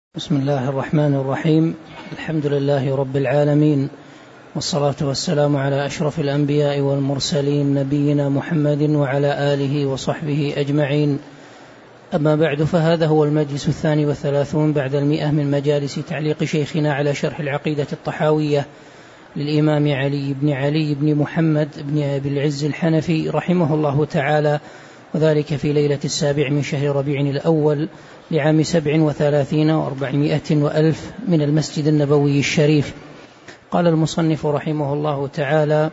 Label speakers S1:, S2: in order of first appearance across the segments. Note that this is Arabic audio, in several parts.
S1: بسم الله الرحمن الرحيم. الحمد لله رب العالمين، والصلاة والسلام على أشرف الأنبياء والمرسلين نبينا محمد وعلى آله وصحبه أجمعين. أما بعد، فهذا هو المجلس 32 بعد 100 من مجالس تعليق شيخنا على شرح العقيدة الطحاوية للإمام علي بن محمد بن أبي العز الحنفي رحمه الله تعالى، وذلك في ليلة 7 من شهر ربيع الأول لعام 37 و400 وألف من المسجد النبوي الشريف. قال المصنف رحمه الله تعالى: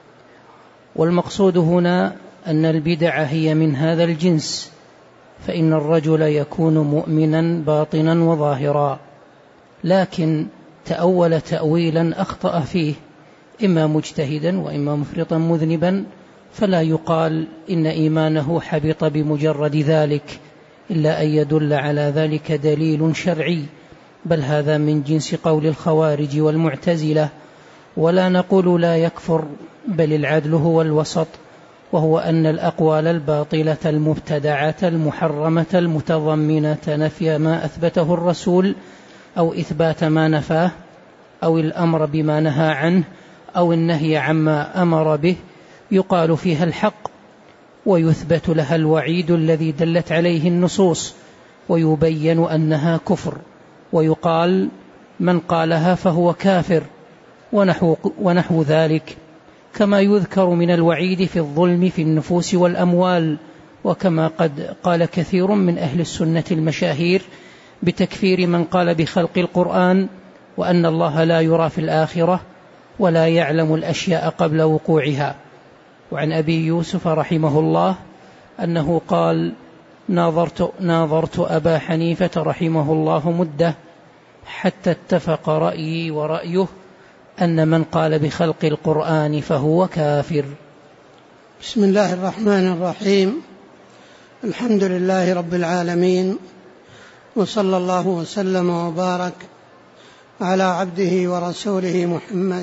S1: والمقصود هنا أن البدع هي من هذا الجنس، فإن الرجل يكون مؤمنا باطنا وظاهرا، لكن تأول تأويلا أخطأ فيه، إما مجتهدا وإما مفرطا مذنبا، فلا يقال إن إيمانه حبط بمجرد ذلك، إلا أن يدل على ذلك دليل شرعي، بل هذا من جنس قول الخوارج والمعتزلة. ولا نقول لا يكفر، بل العدل هو الوسط، وهو أن الأقوال الباطلة المبتدعة المحرمة المتضمنة نفي ما أثبته الرسول أو إثبات ما نفاه، أو الأمر بما نهى عنه، أو النهي عما أمر به، يقال فيها الحق، ويثبت لها الوعيد الذي دلت عليه النصوص، ويبين أنها كفر، ويقال من قالها فهو كافر، ونحو ذلك، كما يذكر من الوعيد في الظلم في النفوس والأموال، وكما قد قال كثير من أهل السنة المشاهير بتكفير من قال بخلق القرآن، وأن الله لا يرى في الآخرة، ولا يعلم الأشياء قبل وقوعها. وعن أبي يوسف رحمه الله أنه قال: ناظرت أبا حنيفة رحمه الله مدة، حتى اتفق رأيي ورأيه أن من قال بخلق القرآن فهو كافر.
S2: بسم الله الرحمن الرحيم. الحمد لله رب العالمين، وصلى الله وسلم وبارك على عبده ورسوله محمد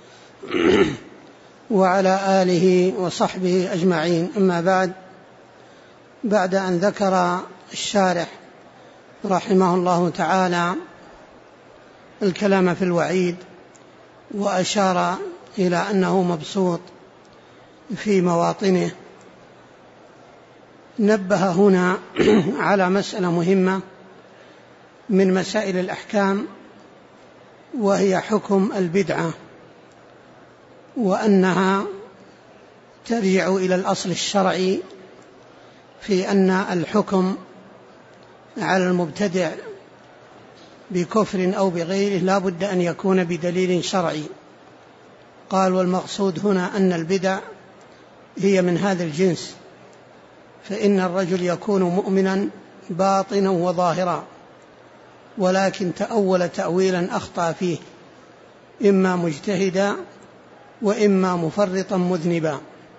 S2: وعلى آله وصحبه أجمعين. أما بعد أن ذكر الشارح رحمه الله تعالى الكلام في الوعيد، وأشار إلى أنه مبسوط في مواطنه، نبه هنا على مسألة مهمة من مسائل الأحكام، وهي حكم البدعة، وأنها ترجع إلى الأصل الشرعي في أن الحكم على المبتدع بكفر أو بغيره لا بد أن يكون بدليل شرعي. قال: والمقصود هنا أن البدع هي من هذا الجنس، فإن الرجل يكون مؤمنا باطنا وظاهرا، ولكن تأول تأويلا أخطأ فيه، إما مجتهدا وإما مفرطا مذنبا.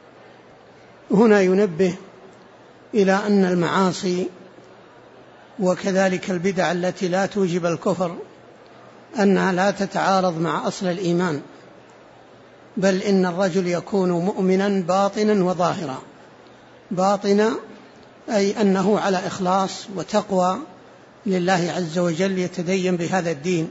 S2: هنا ينبه إلى أن المعاصي وكذلك البدع التي لا توجب الكفر أنها لا تتعارض مع أصل الإيمان، بل إن الرجل يكون مؤمنا باطنا وظاهرا. باطنا أي أنه على إخلاص وتقوى لله عز وجل، يتدين بهذا الدين،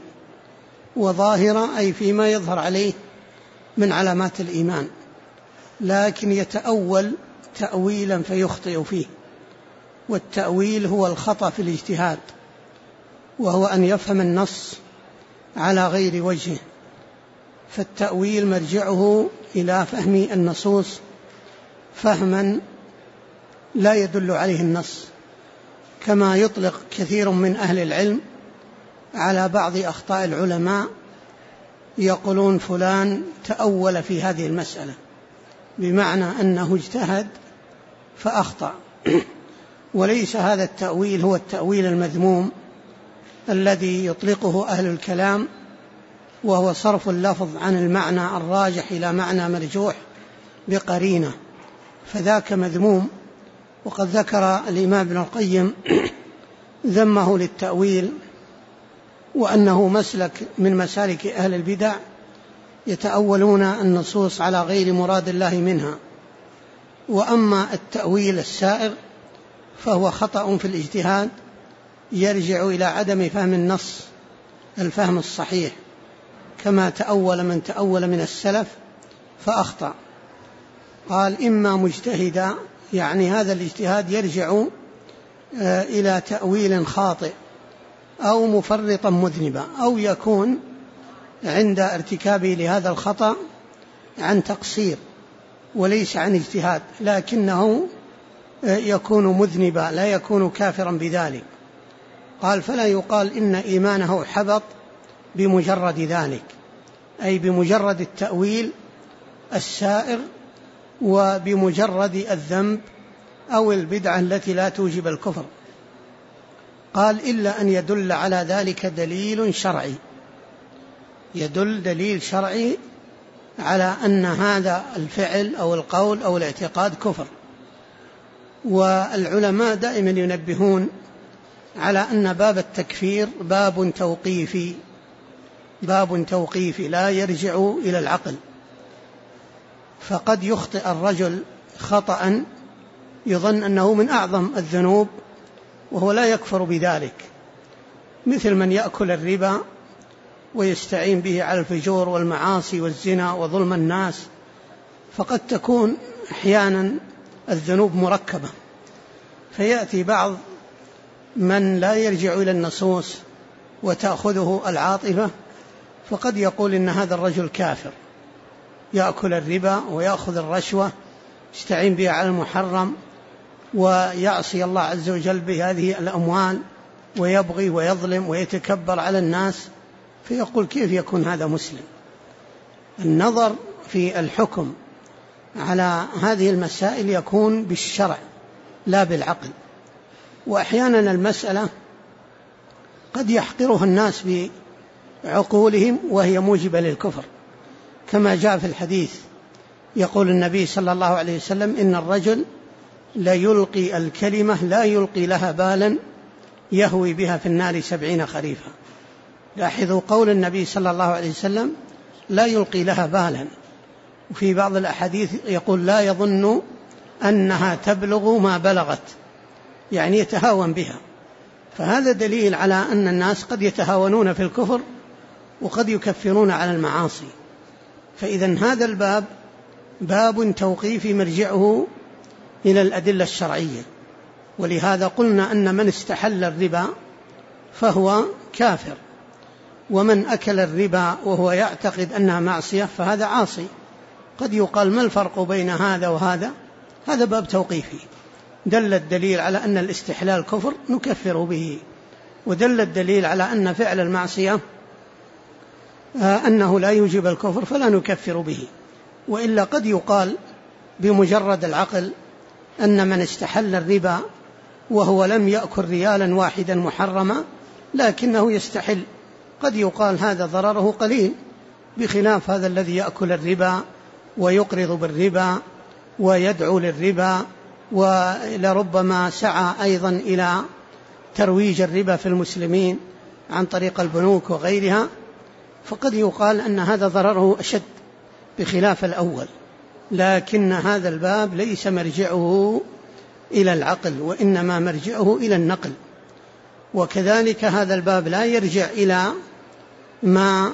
S2: وظاهرا أي فيما يظهر عليه من علامات الإيمان، لكن يتأول تأويلا فيخطئ فيه. والتأويل هو الخطأ في الاجتهاد، وهو أن يفهم النص على غير وجهه، فالتأويل مرجعه إلى فهم النصوص فهما لا يدل عليه النص، كما يطلق كثير من أهل العلم على بعض أخطاء العلماء، يقولون فلان تأول في هذه المسألة، بمعنى أنه اجتهد فأخطأ. وليس هذا التأويل هو التأويل المذموم الذي يطلقه أهل الكلام، وهو صرف اللفظ عن المعنى الراجح إلى معنى مرجوح بقرينة، فذاك مذموم. وقد ذكر الإمام ابن القيم ذمه للتأويل، وأنه مسلك من مسالك أهل البدع، يتأولون النصوص على غير مراد الله منها. وأما التأويل السائغ فهو خطأ في الاجتهاد، يرجع إلى عدم فهم النص الفهم الصحيح، كما تأول من تأول من السلف فأخطأ. قال إما مجتهدا، يعني هذا الاجتهاد يرجع إلى تأويل خاطئ، أو مفرطا مذنبا، أو يكون عند ارتكابه لهذا الخطأ عن تقصير وليس عن اجتهاد، لكنه يكون مذنبا لا يكون كافرا بذلك. قال فلا يقال إن إيمانه حبط بمجرد ذلك، أي بمجرد التأويل السائر وبمجرد الذنب أو البدعة التي لا توجب الكفر. قال إلا أن يدل على ذلك دليل شرعي، يدل دليل شرعي على أن هذا الفعل أو القول أو الاعتقاد كفر. والعلماء دائما ينبهون على أن باب التكفير باب توقيفي لا يرجع إلى العقل، فقد يخطئ الرجل خطأ يظن أنه من أعظم الذنوب وهو لا يكفر بذلك، مثل من يأكل الربا ويستعين به على الفجور والمعاصي والزنا وظلم الناس، فقد تكون أحيانا الذنوب مركبة، فيأتي بعض من لا يرجع إلى النصوص وتأخذه العاطفة، فقد يقول إن هذا الرجل كافر، يأكل الربا ويأخذ الرشوة، يستعين بها على المحرم ويعصي الله عز وجل بهذه الأموال ويبغي ويظلم ويتكبر على الناس، فيقول كيف يكون هذا مسلم؟ النظر في الحكم على هذه المسائل يكون بالشرع لا بالعقل. وأحيانا المسألة قد يحقرها الناس بعقولهم وهي موجبة للكفر، كما جاء في الحديث يقول النبي صلى الله عليه وسلم إن الرجل ليلقي الكلمة لا يلقي لها بالا يهوي بها في النار 70 خريفا. لاحظوا قول النبي صلى الله عليه وسلم لا يلقي لها بالا، وفي بعض الأحاديث يقول لا يظن أنها تبلغ ما بلغت، يعني يتهاون بها. فهذا دليل على أن الناس قد يتهاونون في الكفر وقد يكفرون على المعاصي. فإذا هذا الباب باب توقيفي مرجعه إلى الأدلة الشرعية، ولهذا قلنا أن من استحل الربا فهو كافر، ومن أكل الربا وهو يعتقد أنها معصية فهذا عاصي. قد يقال ما الفرق بين هذا وهذا؟ هذا باب توقيفي، دل الدليل على أن الاستحلال كفر نكفر به، ودل الدليل على أن فعل المعصية أنه لا يوجب الكفر فلا نكفر به. وإلا قد يقال بمجرد العقل أن من استحل الربا وهو لم يأكل ريالا واحدا محرما لكنه يستحل، قد يقال هذا ضرره قليل، بخلاف هذا الذي يأكل الربا ويقرض بالربا ويدعو للربا، ولربما سعى أيضا إلى ترويج الربا في المسلمين عن طريق البنوك وغيرها، فقد يقال أن هذا ضرره أشد بخلاف الأول. لكن هذا الباب ليس مرجعه إلى العقل، وإنما مرجعه إلى النقل. وكذلك هذا الباب لا يرجع إلى ما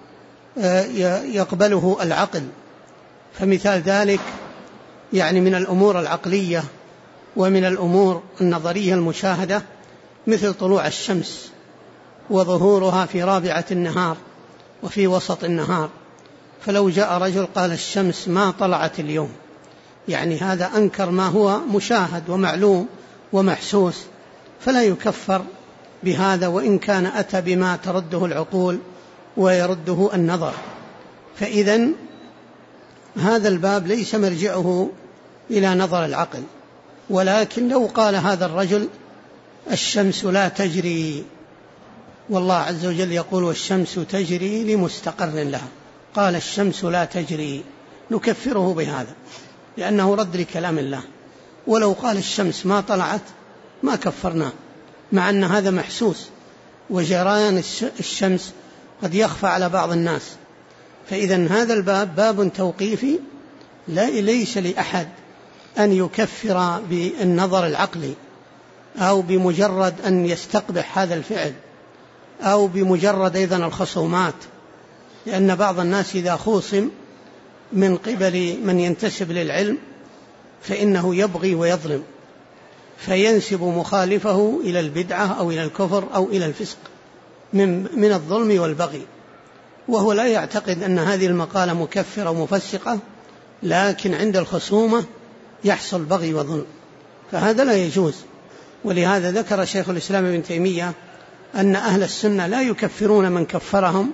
S2: يقبله العقل. فمثال ذلك يعني من الأمور العقلية ومن الأمور النظرية المشاهدة مثل طلوع الشمس وظهورها في رابعة النهار وفي وسط النهار، فلو جاء رجل قال الشمس ما طلعت اليوم، يعني هذا أنكر ما هو مشاهد ومعلوم ومحسوس، فلا يكفر بهذا وإن كان أتى بما ترده العقول ويرده النظر. فإذن هذا الباب ليس مرجعه إلى نظر العقل. ولكن لو قال هذا الرجل الشمس لا تجري، والله عز وجل يقول والشمس تجري لمستقر لها، قال الشمس لا تجري، نكفره بهذا لأنه رد لكلام الله. ولو قال الشمس ما طلعت ما كفرنا، مع أن هذا محسوس، وجريان الشمس قد يخفى على بعض الناس. فإذا هذا الباب باب توقيفي ليس لأحد أن يكفر بالنظر العقلي، أو بمجرد أن يستقبح هذا الفعل، أو بمجرد أيضا الخصومات، لأن بعض الناس إذا خوصم من قبل من ينتسب للعلم فإنه يبغي ويظلم، فينسب مخالفه إلى البدعة أو إلى الكفر أو إلى الفسق من الظلم والبغي، وهو لا يعتقد أن هذه المقالة مكفرة ومفسقة، لكن عند الخصومة يحصل بغي وظلم، فهذا لا يجوز. ولهذا ذكر شيخ الإسلام ابن تيمية أن أهل السنة لا يكفرون من كفرهم،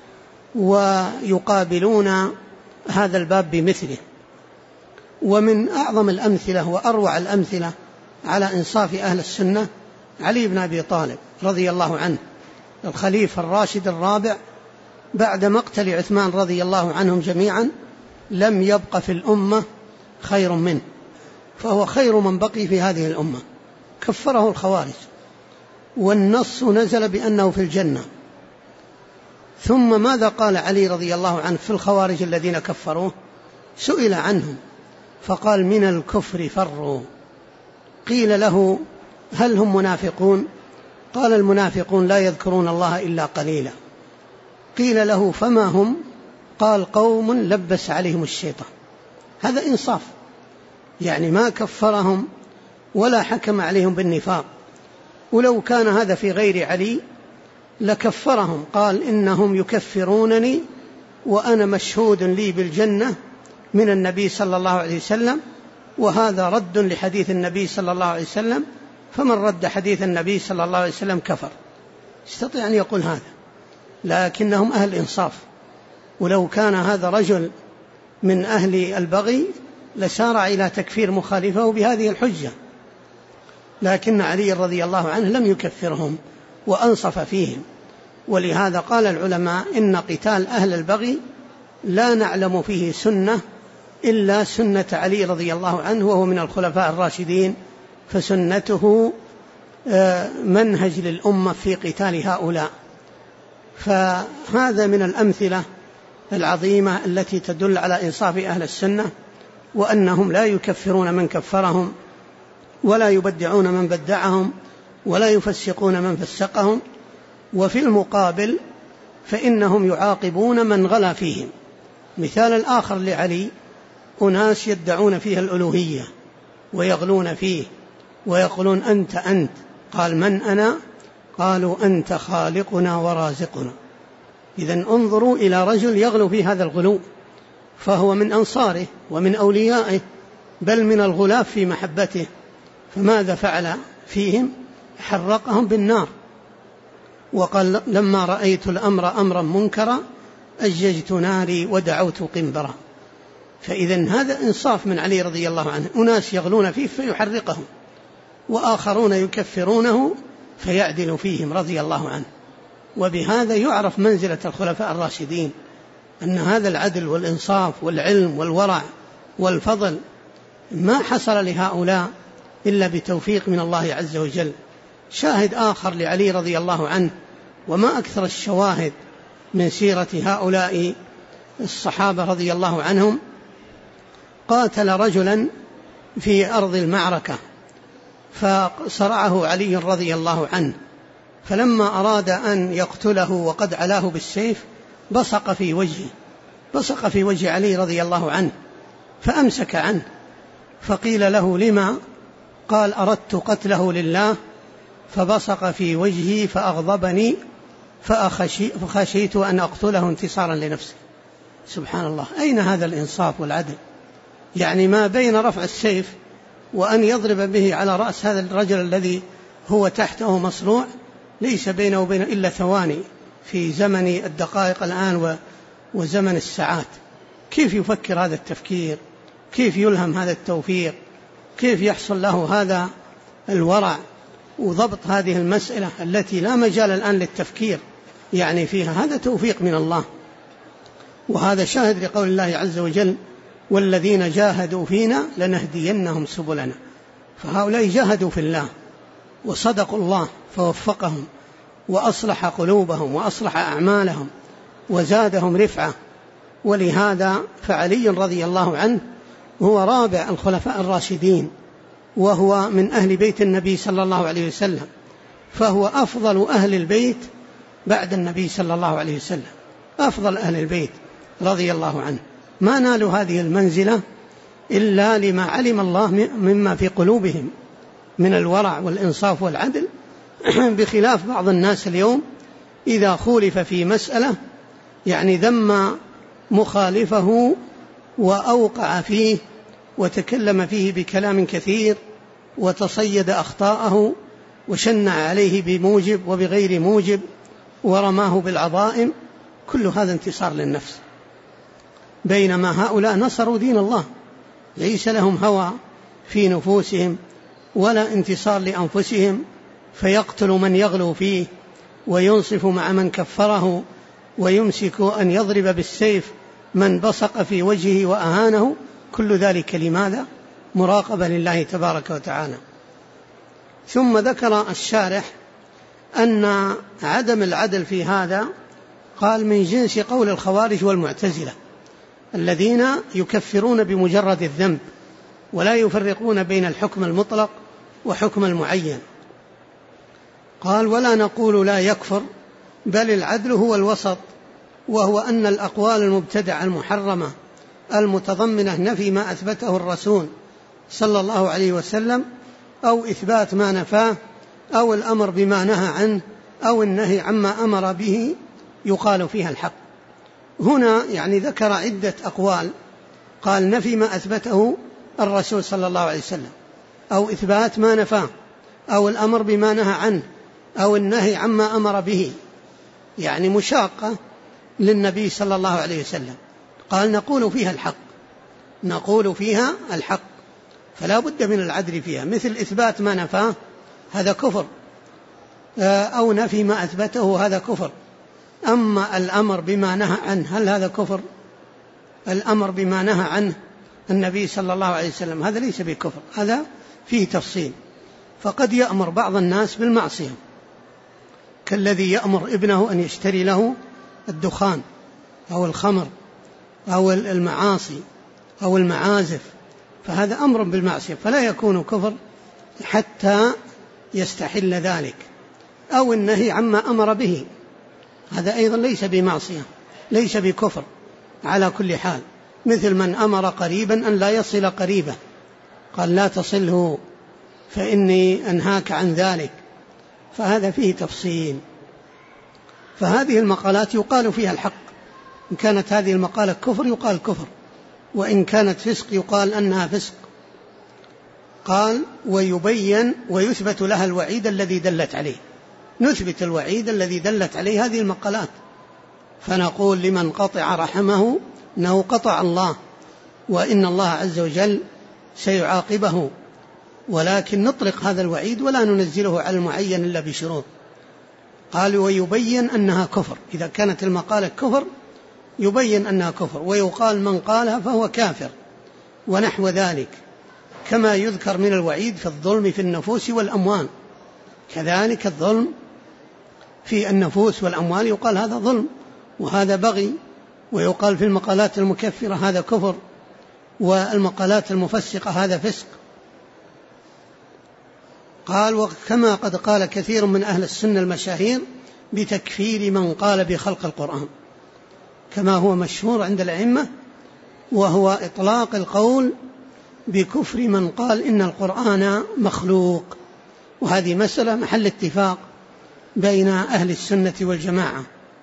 S2: ويقابلون هذا الباب بمثله. ومن أعظم الأمثلة وأروع الأمثلة على إنصاف أهل السنة علي بن أبي طالب رضي الله عنه، الخليفة الراشد الرابع بعد مقتل عثمان رضي الله عنهم جميعا، لم يبق في الأمة خير منه، فهو خير من بقي في هذه الأمة. كفره الخوارج، والنص نزل بأنه في الجنة. ثم ماذا قال علي رضي الله عنه في الخوارج الذين كفروه؟ سئل عنهم فقال: من الكفر فروا. قيل له: هل هم منافقون؟ قال: المنافقون لا يذكرون الله إلا قليلا. قيل له: فما هم؟ قال: قوم لبس عليهم الشيطان. هذا إنصاف، يعني ما كفرهم ولا حكم عليهم بالنفاق. ولو كان هذا في غير علي لكفرهم، قال: إنهم يكفرونني وأنا مشهود لي بالجنة من النبي صلى الله عليه وسلم، وهذا رد لحديث النبي صلى الله عليه وسلم، فمن رد حديث النبي صلى الله عليه وسلم كفر. يستطيع أن يقول هذا، لكنهم أهل إنصاف. ولو كان هذا رجل من أهل البغي لسارع إلى تكفير مخالفه بهذه الحجة، لكن علي رضي الله عنه لم يكفرهم وأنصف فيهم. ولهذا قال العلماء: إن قتال أهل البغي لا نعلم فيه سنة إلا سنة علي رضي الله عنه، وهو من الخلفاء الراشدين، فسنته منهج للأمة في قتال هؤلاء. فهذا من الأمثلة العظيمة التي تدل على إنصاف أهل السنة، وأنهم لا يكفرون من كفرهم، ولا يبدعون من بدعهم، ولا يفسقون من فسقهم. وفي المقابل فإنهم يعاقبون من غلا فيهم. مثال الآخر لعلي: أناس يدعون فيها الألوهية ويغلون فيه ويقولون أنت. قال: من أنا؟ قالوا: أنت خالقنا ورازقنا. إذن انظروا إلى رجل يغلو في هذا الغلو، فهو من أنصاره ومن أوليائه، بل من الغلاة في محبته. فماذا فعل فيهم؟ حرقهم بالنار. وقال: لما رأيت الأمر أمرا منكرا أججت ناري ودعوت قنبرا. فإذن هذا إنصاف من علي رضي الله عنه. أناس يغلون فيه فيحرقهم، وآخرون يكفرونه فيعدل فيهم رضي الله عنه. وبهذا يعرف منزلة الخلفاء الراشدين، أن هذا العدل والإنصاف والعلم والورع والفضل ما حصل لهؤلاء إلا بتوفيق من الله عز وجل. شاهد آخر لعلي رضي الله عنه، وما أكثر الشواهد من سيرة هؤلاء الصحابة رضي الله عنهم: قاتل رجلا في أرض المعركة فصرعه علي رضي الله عنه، فلما أراد أن يقتله وقد علاه بالسيف بصق في وجه علي رضي الله عنه، فأمسك عنه. فقيل له: لما؟ قال: أردت قتله لله، فبصق في وجهي فأغضبني فخشيت أن أقتله انتصارا لنفسه. سبحان الله، أين هذا الإنصاف والعدل؟ يعني ما بين رفع السيف وأن يضرب به على رأس هذا الرجل الذي هو تحته مصروع ليس بينه وبين إلا ثواني في زمن الدقائق الآن وزمن الساعات. كيف يفكر هذا التفكير؟ كيف يلهم هذا التوفيق؟ كيف يحصل له هذا الورع وضبط هذه المسألة التي لا مجال الآن للتفكير يعني فيها؟ هذا توفيق من الله. وهذا شاهد لقول الله عز وجل: والذين جاهدوا فينا لنهدينهم سبلنا. فهؤلاء جاهدوا في الله وصدقوا الله فوفقهم وأصلح قلوبهم وأصلح أعمالهم وزادهم رفعة. ولهذا فعلي رضي الله عنه هو رابع الخلفاء الراشدين، وهو من أهل بيت النبي صلى الله عليه وسلم، فهو أفضل أهل البيت بعد النبي صلى الله عليه وسلم، أفضل أهل البيت رضي الله عنه. ما نالوا هذه المنزلة إلا لما علم الله مما في قلوبهم من الورع والإنصاف والعدل، بخلاف بعض الناس اليوم إذا خولف في مسألة يعني ذم مخالفه وأوقع فيه وتكلم فيه بكلام كثير وتصيد أخطاءه وشنع عليه بموجب وبغير موجب ورماه بالعظائم، كل هذا انتصار للنفس. بينما هؤلاء نصروا دين الله، ليس لهم هوى في نفوسهم ولا انتصار لأنفسهم، فيقتل من يغلو فيه وينصف مع من كفره ويمسك أن يضرب بالسيف من بصق في وجهه وأهانه. كل ذلك لماذا؟ مراقبة لله تبارك وتعالى. ثم ذكر الشارح أن عدم العدل في هذا قال من جنس قول الخوارج والمعتزلة الذين يكفرون بمجرد الذنب ولا يفرقون بين الحكم المطلق وحكم المعين. قال ولا نقول لا يكفر، بل العدل هو الوسط، وهو أن الأقوال المبتدعة المحرمة المتضمنة نفي ما أثبته الرسول صلى الله عليه وسلم أو إثبات ما نفاه أو الأمر بما نهى عنه أو النهي عما أمر به يقال فيها الحق. هنا يعني ذكر عدة أقوال، قال نفي ما أثبته الرسول صلى الله عليه وسلم أو إثبات ما نفاه أو الأمر بما نهى عنه أو النهي عما أمر به، يعني مشاقة للنبي صلى الله عليه وسلم. قال نقول فيها الحق، نقول فيها الحق، فلا بد من العدل فيها، مثل إثبات ما نفاه هذا كفر، أو نفي ما أثبته هذا كفر. أما الأمر بما نهى عنه هل هذا كفر؟ الأمر بما نهى عنه النبي صلى الله عليه وسلم هذا ليس بكفر، هذا فيه تفصيل. فقد يأمر بعض الناس بالمعصية كالذي يأمر ابنه أن يشتري له الدخان أو الخمر أو المعاصي أو المعازف، فهذا أمر بالمعصية فلا يكون كفر حتى يستحل ذلك. أو النهي عما أمر به هذا أيضا ليس بمعصية، ليس بكفر على كل حال، مثل من أمر قريبا أن لا يصل قريبه، قال لا تصله فإني أنهاك عن ذلك، فهذا فيه تفصيل. فهذه المقالات يقال فيها الحق، إن كانت هذه المقالة كفر يقال كفر، وإن كانت فسق يقال أنها فسق. قال ويبين ويثبت لها الوعيد الذي دلت عليه، نثبت الوعيد الذي دلت عليه هذه المقالات، فنقول لمن قطع رحمه أنه قطع الله وإن الله عز وجل سيعاقبه، ولكن نطلق هذا الوعيد ولا ننزله على المعين إلا بشروط. قال ويبين أنها كفر، إذا كانت المقالة كفر يبين أنها كفر، ويقال من قالها فهو كافر ونحو ذلك، كما يذكر من الوعيد في الظلم في النفوس والأموال، كذلك الظلم في النفوس والأموال يقال هذا ظلم وهذا بغي، ويقال في المقالات المكفرة هذا كفر، والمقالات المفسقة هذا فسق. قال وكما قد قال كثير من أهل السنة المشاهير بتكفير من قال بخلق القرآن، كما هو مشهور عند الأئمة، وهو إطلاق القول بكفر من قال إن القرآن مخلوق، وهذه مسألة محل اتفاق بين أهل السنة والجماعة.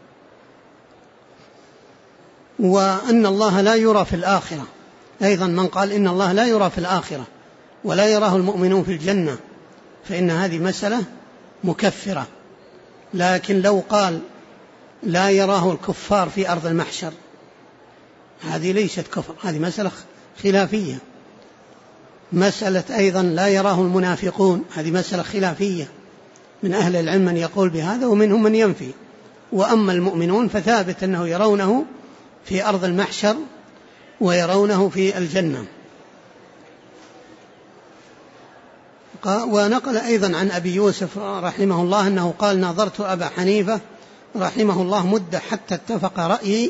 S2: وأن الله لا يرى في الآخرة، أيضا من قال إن الله لا يرى في الآخرة ولا يراه المؤمنون في الجنة فإن هذه مسألة مكفرة. لكن لو قال لا يراه الكفار في أرض المحشر هذه ليست كفر، هذه مسألة خلافية. مسألة أيضا لا يراه المنافقون هذه مسألة خلافية، من أهل العلم من يقول بهذا ومنهم من ينفي. وأما المؤمنون فثابت أنه يرونه في أرض المحشر ويرونه في الجنة. ونقل أيضا عن أبي يوسف رحمه الله أنه قال ناظرت أبا حنيفة رحمه الله مدة حتى اتفق رأيي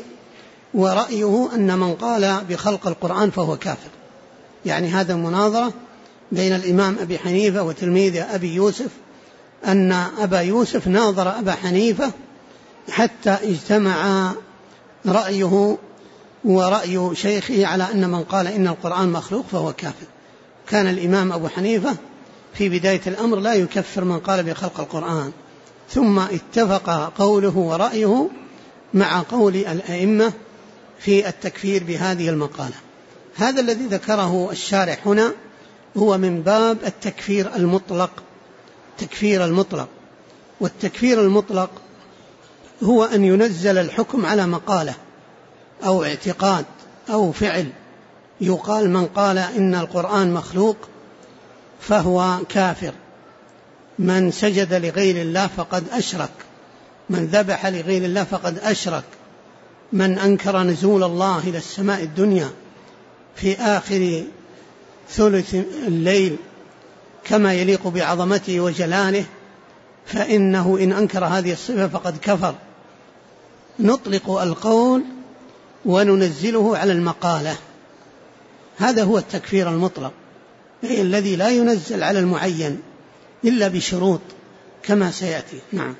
S2: ورأيه أن من قال بخلق القرآن فهو كافر، يعني هذا مناظرة بين الإمام أبي حنيفة وتلميذه أبي يوسف أن أبا يوسف ناظر أبا حنيفة حتى اجتمع رأيه ورأي شيخه على أن من قال إن القرآن مخلوق فهو كافر. كان الإمام أبو حنيفة في بداية الأمر لا يكفر من قال بخلق القرآن، ثم اتفق قوله ورأيه مع قول الأئمة في التكفير بهذه المقالة. هذا الذي ذكره الشارح هنا هو من باب التكفير المطلق، تكفير المطلق. والتكفير المطلق هو أن ينزل الحكم على مقالة أو اعتقاد أو فعل، يقال من قال إن القرآن مخلوق فهو كافر، من سجد لغير الله فقد أشرك، من ذبح لغير الله فقد أشرك، من أنكر نزول الله إلى السماء الدنيا في آخر ثلث الليل كما يليق بعظمته وجلاله فإنه إن أنكر هذه الصفة فقد كفر. نطلق القول وننزله على المقالة، هذا هو التكفير المطلق، أي الذي لا ينزل على المعين إلا بشروط كما سيأتي. نعم.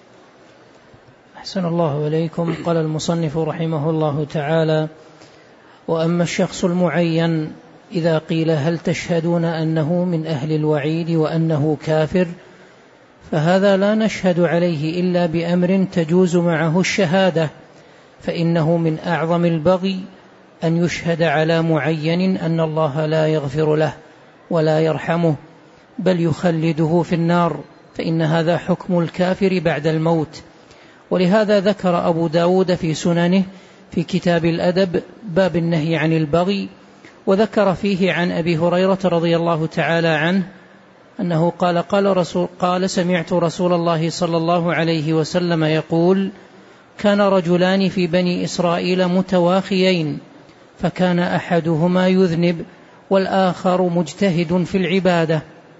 S1: أحسن الله إليكم. قال المصنف رحمه الله تعالى: وأما الشخص المعين إذا قيل هل تشهدون أنه من أهل الوعيد وأنه كافر، فهذا لا نشهد عليه إلا بأمر تجوز معه الشهادة، فإنه من أعظم البغي أن يشهد على معين أن الله لا يغفر له ولا يرحمه بل يخلده في النار، فإن هذا حكم الكافر بعد الموت. ولهذا ذكر أبو داود في سننه في كتاب الأدب باب النهي عن البغي، وذكر فيه عن أبي هريرة رضي الله تعالى عنه أنه قال سمعت رسول الله صلى الله عليه وسلم يقول: كان رجلان في بني إسرائيل متواخيين، فكان أحدهما يذنب والآخر مجتهد في العبادة،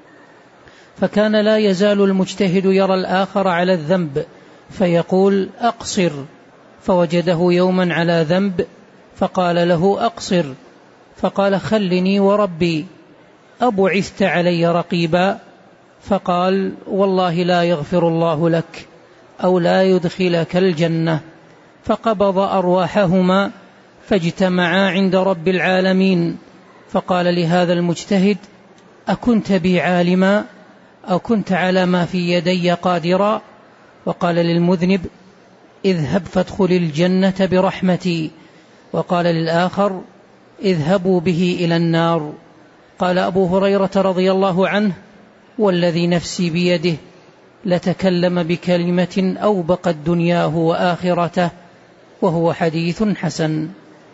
S1: فكان لا يزال المجتهد يرى الآخر على الذنب فيقول: أقصر، فوجده يوما على ذنب فقال له: أقصر، فقال: خلني وربي، أبعثت علي رقيبا؟ فقال: والله لا يغفر الله لك أو لا يدخلك الجنة. فقبض أرواحهما فاجتمعا عند رب العالمين، فقال لهذا المجتهد: أكنت بي عالما أو كنت على ما في يدي قادرا؟ وقال للمذنب: اذهب فادخل الجنة برحمتي. وقال للآخر: اذهبوا به إلى النار. قال أبو هريرة رضي الله عنه: والذي نفسي بيده لتكلم بكلمة أوبقت دنياه وآخرته، وهو حديث حسن.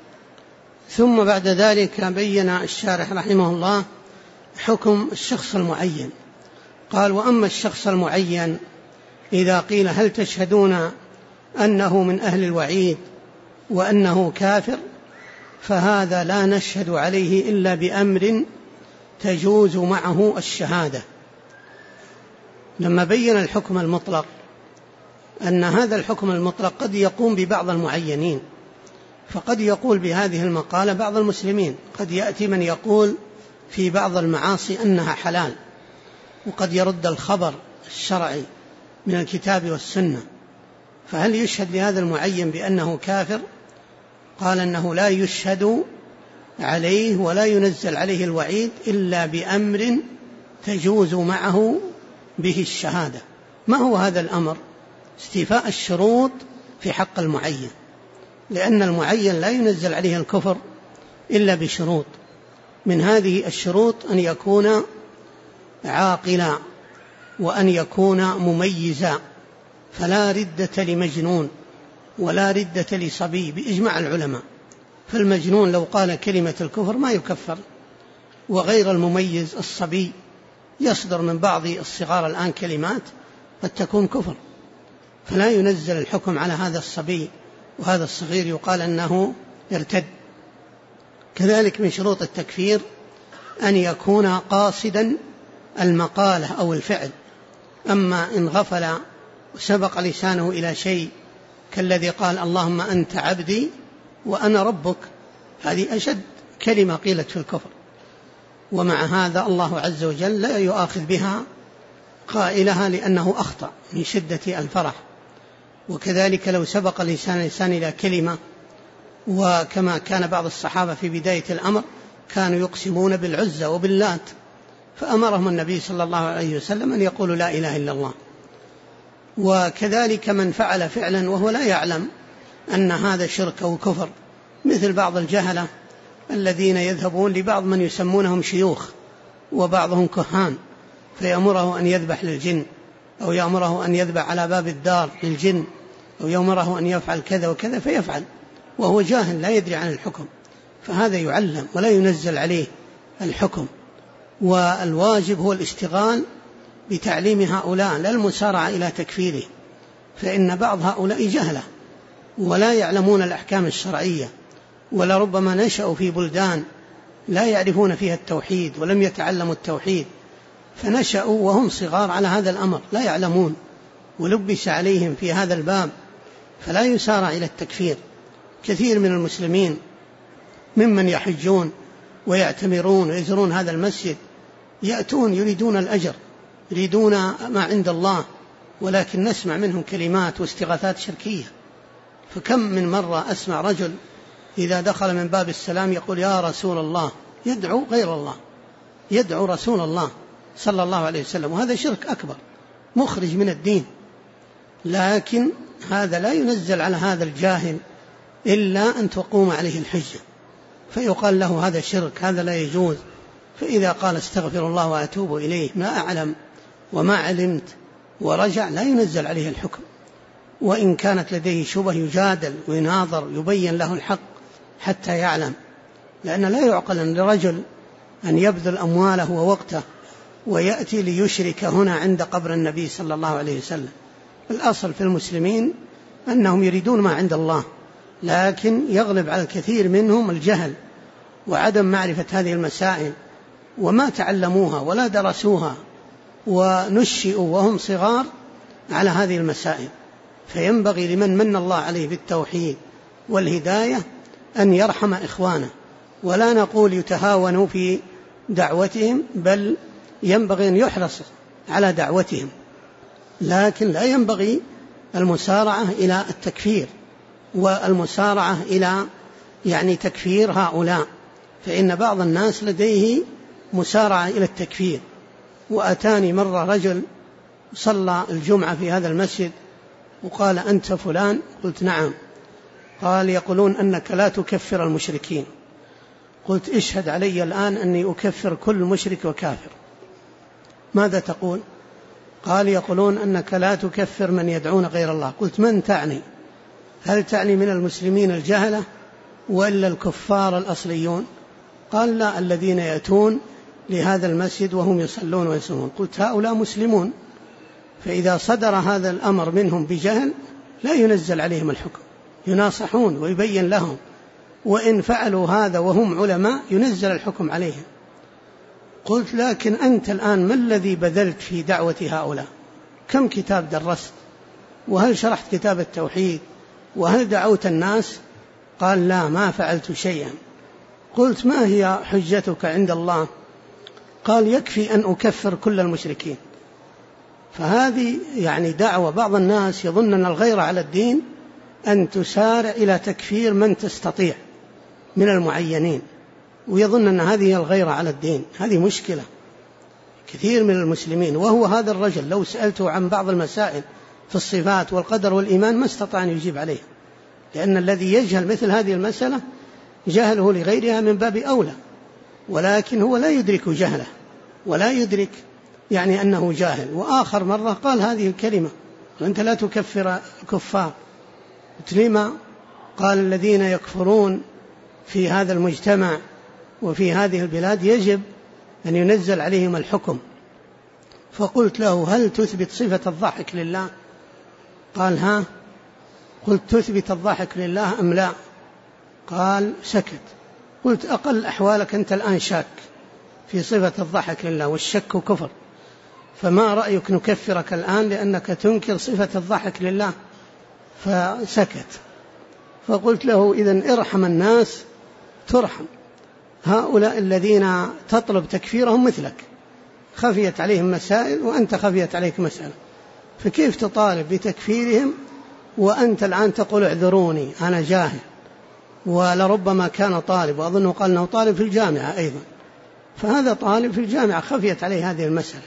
S2: ثم بعد ذلك بين الشارح رحمه الله حكم الشخص المعين. قال: وأما الشخص المعين إذا قيل هل تشهدون أنه من أهل الوعيد وأنه كافر، فهذا لا نشهد عليه إلا بأمر تجوز معه الشهادة. لما بين الحكم المطلق أن هذا الحكم المطلق قد يقوم ببعض المعينين، فقد يقول بهذه المقالة بعض المسلمين، قد يأتي من يقول في بعض المعاصي أنها حلال، وقد يرد الخبر الشرعي من الكتاب والسنة، فهل يشهد لهذا المعين بأنه كافر؟ قال أنه لا يشهد عليه ولا ينزل عليه الوعيد إلا بأمر تجوز معه به الشهادة. ما هو هذا الأمر؟ استيفاء الشروط في حق المعين، لأن المعين لا ينزل عليه الكفر إلا بشروط. من هذه الشروط أن يكون عاقلا وأن يكون مميزا، فلا ردة لمجنون ولا ردة لصبي بإجماع العلماء، فالمجنون لو قال كلمة الكفر ما يكفر، وغير المميز الصبي يصدر من بعض الصغار الآن كلمات قد تكون كفر، فلا ينزل الحكم على هذا الصبي وهذا الصغير يقال أنه يرتد. كذلك من شروط التكفير أن يكون قاصدا المقالة أو الفعل، أما إن غفل وسبق لسانه إلى شيء كالذي قال اللهم أنت عبدي وأنا ربك، هذه أشد كلمة قيلت في الكفر. ومع هذا الله عز وجل لا يؤاخذ بها قائلها لأنه أخطأ من شدة الفرح. وكذلك لو سبق الإنسان إلى كلمة، وكما كان بعض الصحابة في بداية الأمر كانوا يقسمون بالعزى وباللات، فأمرهم النبي صلى الله عليه وسلم أن يقولوا لا إله إلا الله. وكذلك من فعل فعلا وهو لا يعلم أن هذا شرك أو كفر، مثل بعض الجهلة الذين يذهبون لبعض من يسمونهم شيوخ وبعضهم كهان، فيأمره أن يذبح للجن، أو يأمره أن يذبح على باب الدار للجن، أو يأمره أن يفعل كذا وكذا فيفعل وهو جاهل لا يدري عن الحكم، فهذا يعلم ولا ينزل عليه الحكم. والواجب هو الاشتغال بتعليم هؤلاء لا المسارعة إلى تكفيره، فإن بعض هؤلاء جهلة ولا يعلمون الأحكام الشرعية، ولربما نشأوا في بلدان لا يعرفون فيها التوحيد ولم يتعلموا التوحيد، فنشأوا وهم صغار على هذا الأمر لا يعلمون، ولبس عليهم في هذا الباب فلا يسارع إلى التكفير. كثير من المسلمين ممن يحجون ويعتمرون ويزورون هذا المسجد يأتون يريدون الأجر، يريدون ما عند الله، ولكن نسمع منهم كلمات واستغاثات شركية. فكم من مرة أسمع رجل إذا دخل من باب السلام يقول يا رسول الله، يدعو غير الله، يدعو رسول الله صلى الله عليه وسلم، وهذا شرك أكبر مخرج من الدين. لكن هذا لا ينزل على هذا الجاهل إلا أن تقوم عليه الحجة، فيقال له هذا شرك، هذا لا يجوز. فإذا قال استغفر الله وأتوب إليه ما أعلم وما علمت ورجع لا ينزل عليه الحكم، وإن كانت لديه شبه يجادل ويناظر يبين له الحق حتى يعلم، لأن لا يعقل أن لرجل أن يبذل أمواله ووقته ويأتي ليشرك هنا عند قبر النبي صلى الله عليه وسلم. الأصل في المسلمين أنهم يريدون ما عند الله، لكن يغلب على الكثير منهم الجهل وعدم معرفة هذه المسائل، وما تعلموها ولا درسوها، ونشئوا وهم صغار على هذه المسائل. فينبغي لمن من الله عليه بالتوحيد والهداية أن يرحم إخوانه، ولا نقول يتهاونوا في دعوتهم، بل ينبغي أن يحرص على دعوتهم، لكن لا ينبغي المسارعة إلى التكفير والمسارعة إلى تكفير هؤلاء، فإن بعض الناس لديه مسارعة إلى التكفير. وأتاني مرة رجل صلى الجمعة في هذا المسجد وقال أنت فلان؟ قلت نعم. قال يقولون أنك لا تكفر المشركين. قلت اشهد علي الآن أني أكفر كل مشرك وكافر. ماذا تقول؟ قال يقولون أنك لا تكفر من يدعون غير الله. قلت من تعني؟ هل تعني من المسلمين الجهلة وإلا الكفار الأصليون؟ قال لا، الذين يأتون لهذا المسجد وهم يصلون ويصومون. قلت هؤلاء مسلمون، فإذا صدر هذا الأمر منهم بجهل لا ينزل عليهم الحكم، يناصحون ويبين لهم، وإن فعلوا هذا وهم علماء ينزل الحكم عليهم. قلت لكن أنت الآن ما الذي بذلت في دعوة هؤلاء؟ كم كتاب درست؟ وهل شرحت كتاب التوحيد؟ وهل دعوت الناس؟ قال لا، ما فعلت شيئا. قلت ما هي حجتك عند الله؟ قال يكفي أن أكفر كل المشركين. فهذه دعوة. بعض الناس يظن أن الغيرة على الدين أن تسارع إلى تكفير من تستطيع من المعينين، ويظن أن هذه الغيرة على الدين. هذه مشكلة كثير من المسلمين. وهو هذا الرجل لو سألته عن بعض المسائل في الصفات والقدر والإيمان ما استطاع أن يجيب عليه، لأن الذي يجهل مثل هذه المسألة جهله لغيرها من باب أولى، ولكن هو لا يدرك جهله ولا يدرك أنه جاهل. وآخر مرة قال هذه الكلمة: أنت لا تكفر الكفار. قلت لما؟ قال الذين يكفرون في هذا المجتمع وفي هذه البلاد يجب أن ينزل عليهم الحكم. فقلت له هل تثبت صفة الضحك لله؟ قال ها. قلت تثبت الضحك لله أم لا؟ قال سكت. قلت أقل أحوالك أنت الآن شاك في صفة الضحك لله، والشك كفر، فما رأيك نكفرك الآن لأنك تنكر صفة الضحك لله؟ فسكت. فقلت له إذن ارحم الناس ترحم، هؤلاء الذين تطلب تكفيرهم مثلك، خفيت عليهم مسائل وأنت خفيت عليك مسألة، فكيف تطالب بتكفيرهم وأنت الآن تقول اعذروني أنا جاهل؟ ولربما كان طالب، وأظنه قال أنه طالب في الجامعة أيضا، فهذا طالب في الجامعة خفيت عليه هذه المسألة،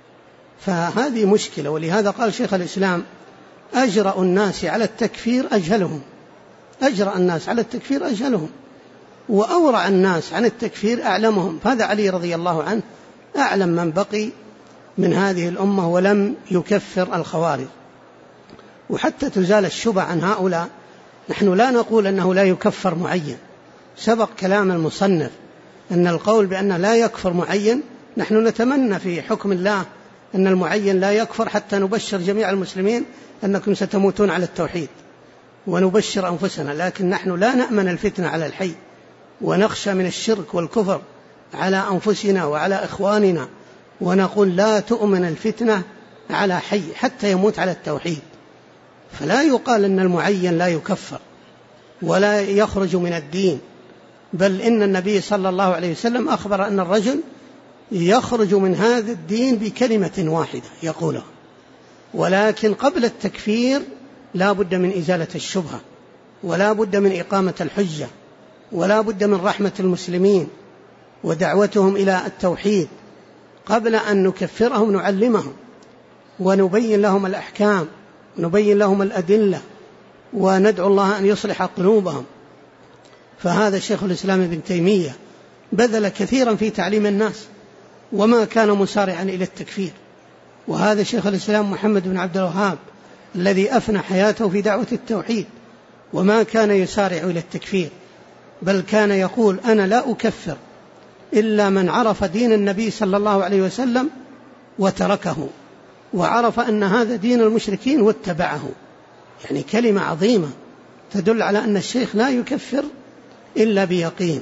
S2: فهذه مشكلة. ولهذا قال شيخ الإسلام: أجرأ الناس على التكفير أجهلهم. أجرأ الناس على التكفير أجهلهم، وأورع الناس عن التكفير أعلمهم. فهذا علي رضي الله عنه أعلم من بقي من هذه الأمة ولم يكفر الخوارج. وحتى تزال الشبهة عن هؤلاء، نحن لا نقول أنه لا يكفر معين، سبق كلام المصنف أن القول بأنه لا يكفر معين، نحن نتمنى في حكم الله أن المعين لا يكفر حتى نبشر جميع المسلمين أنكم ستموتون على التوحيد ونبشر أنفسنا، لكن نحن لا نأمن الفتنة على الحي، ونخشى من الشرك والكفر على أنفسنا وعلى إخواننا، ونقول لا تؤمن الفتنة على حي حتى يموت على التوحيد. فلا يقال أن المعين لا يكفر ولا يخرج من الدين، بل إن النبي صلى الله عليه وسلم أخبر أن الرجل يخرج من هذا الدين بكلمة واحدة يقولها. ولكن قبل التكفير لا بد من إزالة الشبهة، ولا بد من إقامة الحجة، ولا بد من رحمة المسلمين ودعوتهم إلى التوحيد. قبل أن نكفرهم نعلمهم ونبين لهم الأحكام ونبين لهم الأدلة وندعو الله أن يصلح قلوبهم. فهذا شيخ الإسلام ابن تيمية بذل كثيرا في تعليم الناس وما كان مسارعا إلى التكفير. وهذا شيخ الإسلام محمد بن عبد الوهاب الذي أفنى حياته في دعوة التوحيد وما كان يسارع إلى التكفير، بل كان يقول: أنا لا أكفر إلا من عرف دين النبي صلى الله عليه وسلم وتركه، وعرف أن هذا دين المشركين واتبعه. يعني كلمة عظيمة تدل على أن الشيخ لا يكفر إلا بيقين.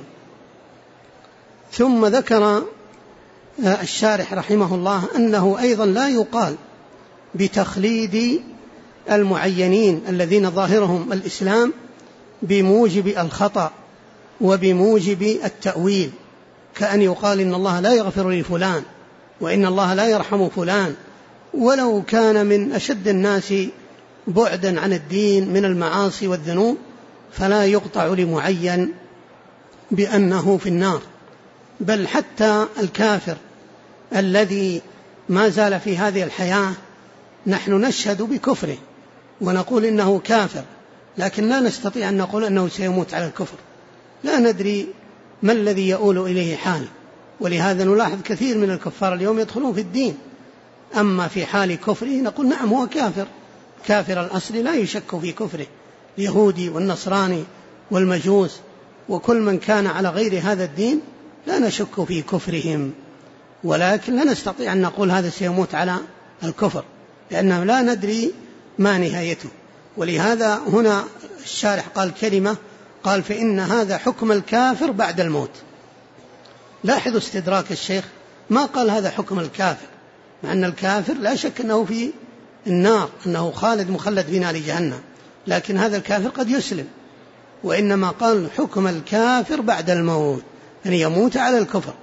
S2: ثم ذكر الشارح رحمه الله أنه أيضا لا يقال بتخليد المعينين الذين ظاهرهم الإسلام بموجب الخطأ وبموجب التأويل، كأن يقال إن الله لا يغفر لفلان وإن الله لا يرحم فلان، ولو كان من أشد الناس بعدا عن الدين من المعاصي والذنوب، فلا يقطع لمعين بأنه في النار. بل حتى الكافر الذي ما زال في هذه الحياة نحن نشهد بكفره ونقول إنه كافر، لكن لا نستطيع أن نقول أنه سيموت على الكفر، لا ندري ما الذي يؤول إليه حاله. ولهذا نلاحظ كثير من الكفار اليوم يدخلون في الدين، أما في حال كفره نقول نعم هو كافر، كافر الأصل لا يشك في كفره، اليهودي والنصراني والمجوس وكل من كان على غير هذا الدين لا نشك في كفرهم، ولكن لا نستطيع أن نقول هذا سيموت على الكفر لأنه لا ندري ما نهايته. ولهذا هنا الشارح قال كلمة، قال: فإن هذا حكم الكافر بعد الموت. لاحظوا استدراك الشيخ، ما قال هذا حكم الكافر، مع أن الكافر لا شك أنه في النار، أنه خالد مخلد في نار جهنم، لكن هذا الكافر قد يسلم، وإنما قال حكم الكافر بعد الموت، يعني يموت على الكفر.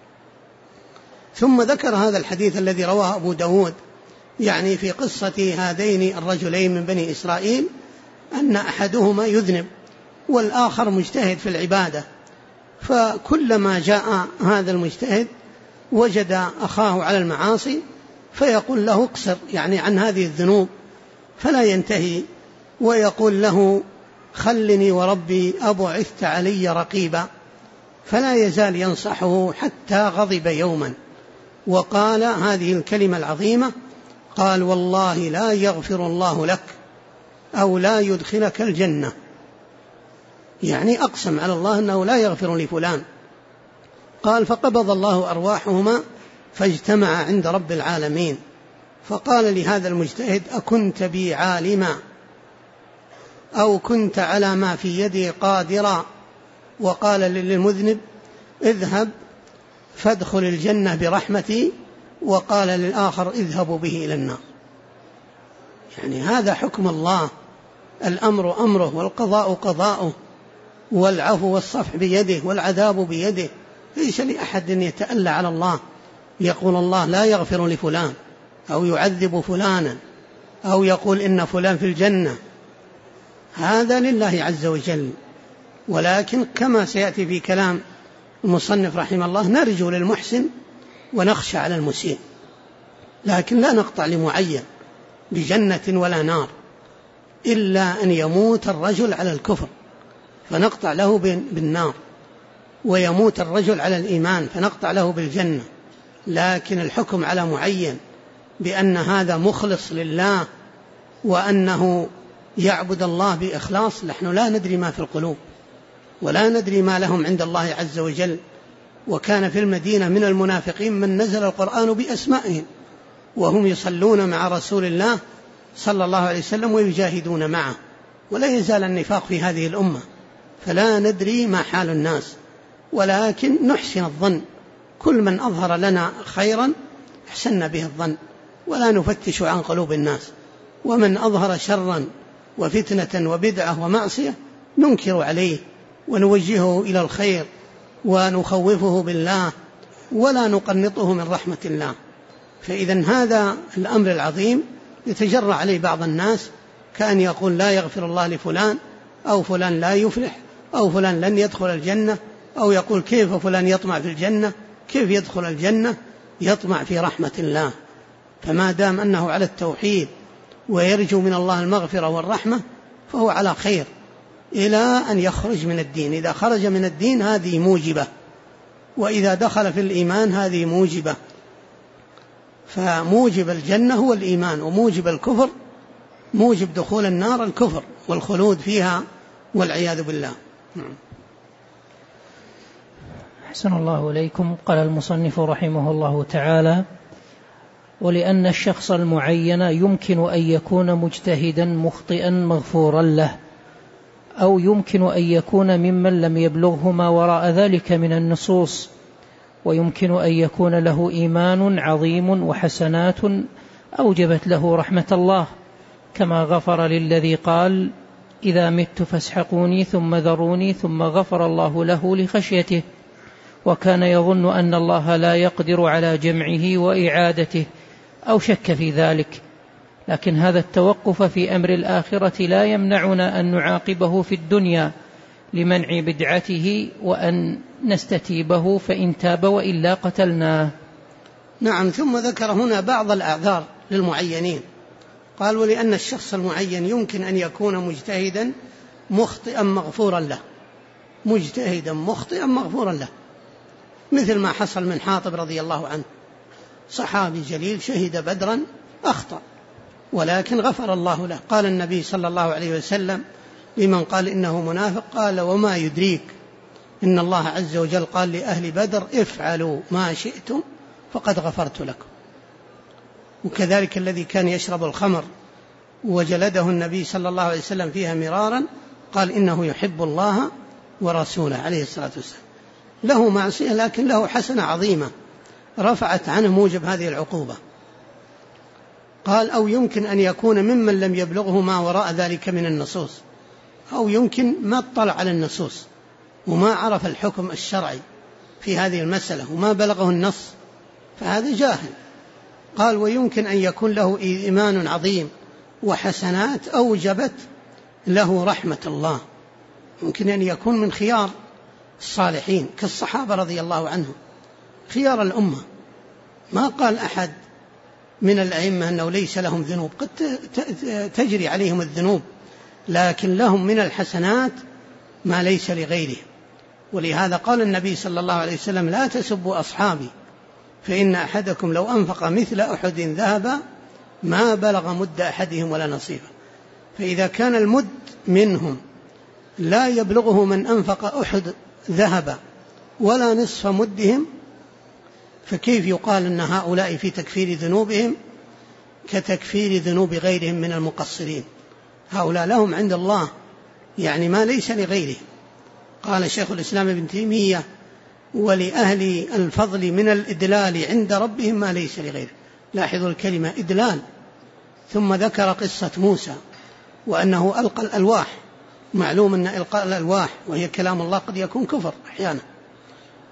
S2: ثم ذكر هذا الحديث الذي رواه أبو داود، يعني في قصة هذين الرجلين من بني إسرائيل، أن أحدهما يذنب والآخر مجتهد في العبادة، فكلما جاء هذا المجتهد وجد أخاه على المعاصي فيقول له: اقصر يعني عن هذه الذنوب، فلا ينتهي، ويقول له: خلني وربي أبعثت علي رقيبا، فلا يزال ينصحه حتى غضب يوما وقال هذه الكلمة العظيمة، قال: والله لا يغفر الله لك أو لا يدخلك الجنة، يعني أقسم على الله أنه لا يغفر لفلان. قال: فقبض الله أرواحهما فاجتمع عند رب العالمين، فقال لهذا المجتهد: أكنت بي عالما أو كنت على ما في يدي قادرا؟ وقال للمذنب: اذهب فادخل الجنة برحمتي، وقال للآخر: اذهبوا به إلى النار. يعني هذا حكم الله، الأمر أمره والقضاء قضاؤه والعفو والصفح بيده والعذاب بيده، ليس لأحد أن يتألى على الله يقول الله لا يغفر لفلان أو يعذب فلانا أو يقول إن فلان في الجنة، هذا لله عز وجل. ولكن كما سيأتي في كلام المصنف رحمه الله نرجو للمحسن ونخشى على المسيء، لكن لا نقطع لمعين بجنة ولا نار إلا أن يموت الرجل على الكفر فنقطع له بالنار، ويموت الرجل على الإيمان فنقطع له بالجنة. لكن الحكم على معين بأن هذا مخلص لله وأنه يعبد الله بإخلاص، نحن لا ندري ما في القلوب ولا ندري ما لهم عند الله عز وجل. وكان في المدينة من المنافقين من نزل القرآن بأسمائهم وهم يصلون مع رسول الله صلى الله عليه وسلم ويجاهدون معه، ولا يزال النفاق في هذه الأمة، فلا ندري ما حال الناس، ولكن نحسن الظن، كل من أظهر لنا خيرا أحسن به الظن ولا نفتش عن قلوب الناس، ومن أظهر شرا وفتنة وبدعة ومعصية ننكر عليه ونوجهه إلى الخير ونخوفه بالله ولا نقنطه من رحمة الله. فإذا هذا الأمر العظيم يتجرأ عليه بعض الناس كأن يقول لا يغفر الله لفلان، أو فلان لا يفلح، أو فلان لن يدخل الجنة، أو يقول كيف فلان يطمع في الجنة، كيف يدخل الجنة؟ يطمع في رحمة الله. فما دام أنه على التوحيد ويرجو من الله المغفرة والرحمة فهو على خير إلى أن يخرج من الدين. إذا خرج من الدين هذه موجبة، وإذا دخل في الإيمان هذه موجبة. فموجب الجنة هو الإيمان، وموجب الكفر موجب دخول النار الكفر والخلود فيها والعياذ بالله.
S1: أحسن الله إليكم. قال المصنف رحمه الله تعالى: ولأن الشخص المعين يمكن أن يكون مجتهدا مخطئا مغفورا له، أو يمكن أن يكون ممن لم يبلغه ما وراء ذلك من النصوص، ويمكن أن يكون له إيمان عظيم وحسنات أوجبت له رحمة الله، كما غفر للذي قال: إذا مت فاسحقوني ثم ذروني، ثم غفر الله له لخشيته، وكان يظن أن الله لا يقدر على جمعه وإعادته، أو شك في ذلك. لكن هذا التوقف في أمر الآخرة لا يمنعنا أن نعاقبه في الدنيا لمنع بدعته، وأن نستتيبه فإن تاب وإلا قتلناه.
S2: نعم. ثم ذكر هنا بعض الأعذار للمعينين، قال: ولأن الشخص المعين يمكن أن يكون مجتهدا مخطئا مغفورا له. مجتهدا مخطئا مغفورا له، مثل ما حصل من حاطب رضي الله عنه، صحابي جليل شهد بدرا أخطأ ولكن غفر الله له. قال النبي صلى الله عليه وسلم لمن قال إنه منافق: قال: وما يدريك إن الله عز وجل قال لأهل بدر: افعلوا ما شئتم فقد غفرت لكم. وكذلك الذي كان يشرب الخمر وجلده النبي صلى الله عليه وسلم فيها مرارا قال: إنه يحب الله ورسوله عليه الصلاة والسلام. له معصية لكن له حسنة عظيمة رفعت عنه موجب هذه العقوبة. قال: أو يمكن أن يكون ممن لم يبلغه ما وراء ذلك من النصوص، أو يمكن ما اطلع على النصوص وما عرف الحكم الشرعي في هذه المسألة وما بلغه النص، فهذا جاهل. قال: ويمكن أن يكون له إيمان عظيم وحسنات أوجبت له رحمة الله، يمكن أن يكون من خيار الصالحين كالصحابة رضي الله عنهم، خيار الأمة. ما قال أحد من الأئمة أنه ليس لهم ذنوب، قد تجري عليهم الذنوب، لكن لهم من الحسنات ما ليس لغيره. ولهذا قال النبي صلى الله عليه وسلم: لا تسبوا أصحابي فإن أحدكم لو أنفق مثل أحد ذهبا ما بلغ مد أحدهم ولا نصيفه. فإذا كان المد منهم لا يبلغه من أنفق أحد ذهبا ولا نصف مدهم، فكيف يقال أن هؤلاء في تكفير ذنوبهم كتكفير ذنوب غيرهم من المقصرين؟ هؤلاء لهم عند الله يعني ما ليس لغيرهم. قال شيخ الإسلام ابن تيمية: ولأهل الفضل من الإدلال عند ربهم ما ليس لغيره. لاحظوا الكلمة إدلال. ثم ذكر قصة موسى وأنه ألقى الألواح. معلوم أن إلقاء الألواح وهي كلام الله قد يكون كفر أحيانا،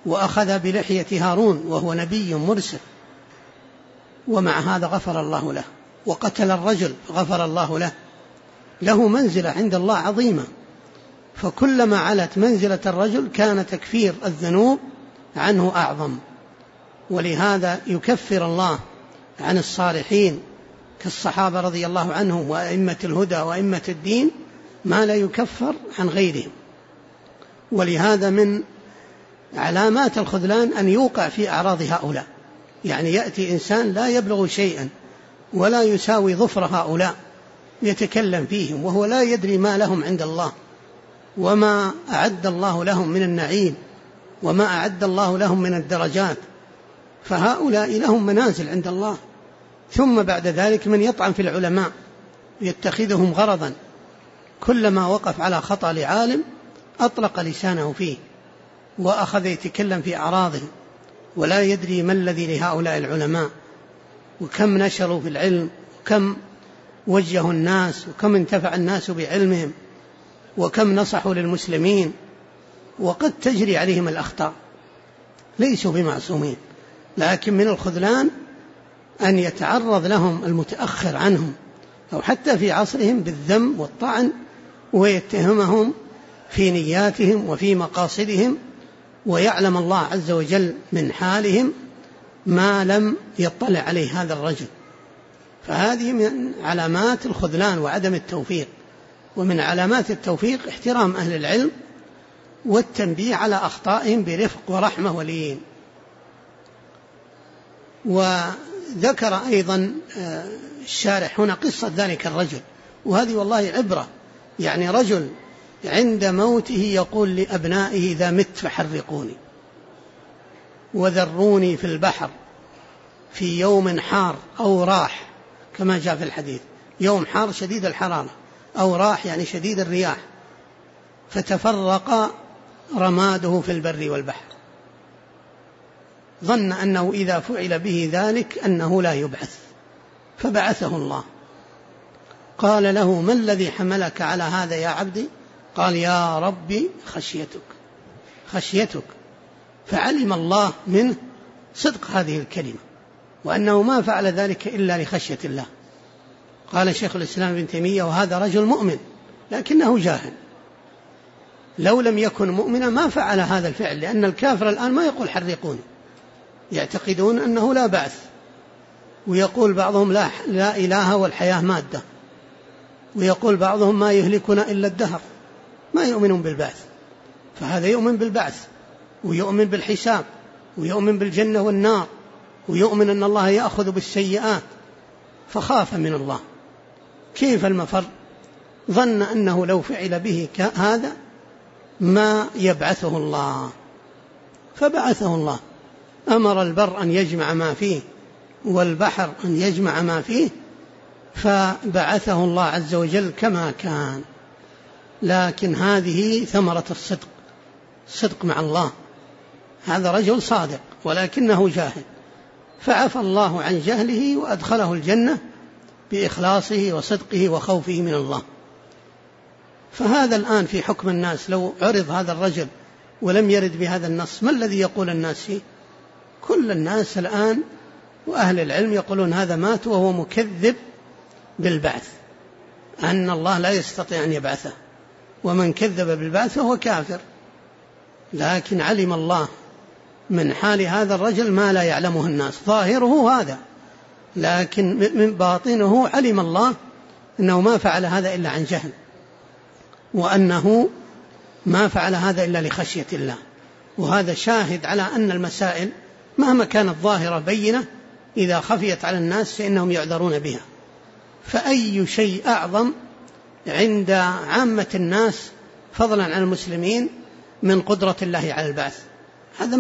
S2: وأخذ بلحية هارون وهو نبي مرسل، ومع هذا غفر الله له. وقتل الرجل غفر الله له. له منزلة عند الله عظيمة، فكلما علت منزلة الرجل كان تكفير الذنوب عنه أعظم. ولهذا يكفر الله عن الصالحين كالصحابة رضي الله عنهم وأئمة الهدى وأئمة الدين ما لا يكفر عن غيرهم. ولهذا من علامات الخذلان أن يوقع في أعراض هؤلاء، يعني يأتي إنسان لا يبلغ شيئا ولا يساوي ظفر هؤلاء يتكلم فيهم وهو لا يدري ما لهم عند الله وما أعد الله لهم من النعيم وما أعد الله لهم من الدرجات، فهؤلاء لهم منازل عند الله. ثم بعد ذلك من يطعن في العلماء يتخذهم غرضا، كلما وقف على خطأ لعالم أطلق لسانه فيه وأخذ يتكلم في أعراضهم، ولا يدري ما الذي لهؤلاء العلماء، وكم نشروا في العلم، وكم وجهوا الناس، وكم انتفع الناس بعلمهم، وكم نصحوا للمسلمين، وقد تجري عليهم الأخطاء، ليسوا بمعصومين. لكن من الخذلان أن يتعرض لهم المتأخر عنهم أو حتى في عصرهم بالذم والطعن، ويتهمهم في نياتهم وفي مقاصدهم، ويعلم الله عز وجل من حالهم ما لم يطلع عليه هذا الرجل. فهذه من علامات الخذلان وعدم التوفيق. ومن علامات التوفيق احترام أهل العلم والتنبيه على أخطائهم برفق ورحمة ولين. وذكر أيضا الشارح هنا قصة ذلك الرجل، وهذه والله عبرة. يعني رجل عند موته يقول لأبنائه إذا مت فحرقوني وذروني في البحر في يوم حار أو راح، كما جاء في الحديث يوم حار شديد الحرارة أو راح يعني شديد الرياح، فتفرق رماده في البر والبحر. ظن أنه إذا فعل به ذلك أنه لا يبعث، فبعثه الله. قال له: ما الذي حملك على هذا يا عبدي؟ قال: يا ربي خشيتك. فعلم الله منه صدق هذه الكلمة، وأنه ما فعل ذلك إلا لخشية الله. قال شيخ الإسلام ابن تيمية: وهذا رجل مؤمن لكنه جاهل، لو لم يكن مؤمنا ما فعل هذا الفعل، لأن الكافر الآن ما يقول حرقوني، يعتقدون أنه لا بعث، ويقول بعضهم لا إله والحياة مادة، ويقول بعضهم ما يهلكنا إلا الدهر، ما يؤمنون بالبعث. فهذا يؤمن بالبعث ويؤمن بالحساب ويؤمن بالجنة والنار ويؤمن أن الله يأخذ بالسيئات، فخاف من الله. كيف المفر؟ ظن أنه لو فعل به هذا ما يبعثه الله، فبعثه الله. أمر البر أن يجمع ما فيه والبحر أن يجمع ما فيه، فبعثه الله عز وجل كما كان. لكن هذه ثمرة الصدق مع الله. هذا رجل صادق ولكنه جاهل، فعفى الله عن جهله وأدخله الجنة بإخلاصه وصدقه وخوفه من الله. فهذا الآن في حكم الناس، لو عرض هذا الرجل ولم يرد بهذا النص، ما الذي يقول الناس فيه؟ كل الناس الآن وأهل العلم يقولون هذا مات وهو مكذب بالبعث، أن الله لا يستطيع أن يبعثه، ومن كذب بالبعث فهو كافر. لكن علم الله من حال هذا الرجل ما لا يعلمه الناس، ظاهره هذا، لكن من باطنه علم الله أنه ما فعل هذا إلا عن جهل، وأنه ما فعل هذا إلا لخشية الله. وهذا شاهد على أن المسائل مهما كانت ظاهرة بينة إذا خفيت على الناس فإنهم يعذرون بها. فأي شيء أعظم عند عامة الناس فضلا عن المسلمين من قدرة الله على البعث؟ هذا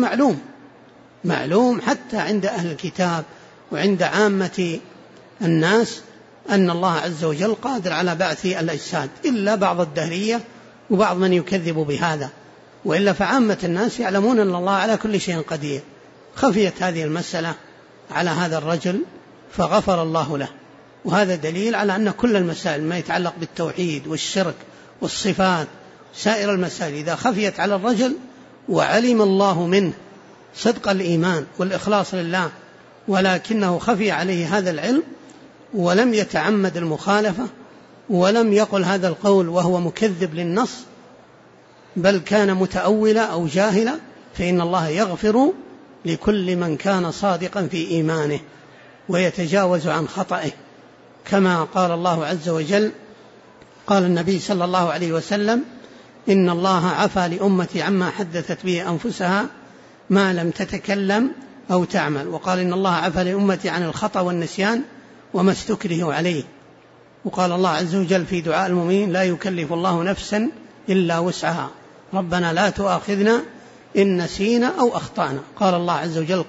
S2: معلوم حتى عند أهل الكتاب وعند عامة الناس أن الله عز وجل قادر على بعث الأجساد، إلا بعض الدهرية وبعض من يكذب بهذا، وإلا فعامة الناس يعلمون أن الله على كل شيء قدير. خفيت هذه المسألة على هذا الرجل فغفر الله له. وهذا دليل على أن كل المسائل ما يتعلق بالتوحيد والشرك والصفات سائر المسائل إذا خفيت على الرجل وعلم الله منه صدق الإيمان والإخلاص لله، ولكنه خفي عليه هذا العلم ولم يتعمد المخالفة ولم يقل هذا القول وهو مكذب للنص، بل كان متأولا أو جاهلا، فإن الله يغفر لكل من كان صادقا في إيمانه ويتجاوز عن خطئه، كما قال الله عز وجل. قال النبي صلى الله عليه وسلم: إن الله عفى لأمتي عما حدثت به أنفسها ما لم تتكلم أو تعمل. وقال: إن الله عفى لأمتي عن الخطأ والنسيان وما استكرهوا عليه. وقال الله عز وجل في دعاء المؤمنين: لا يكلف الله نفسا إلا وسعها، ربنا لا تؤاخذنا إن نسينا أو أخطأنا. قال الله عز وجل: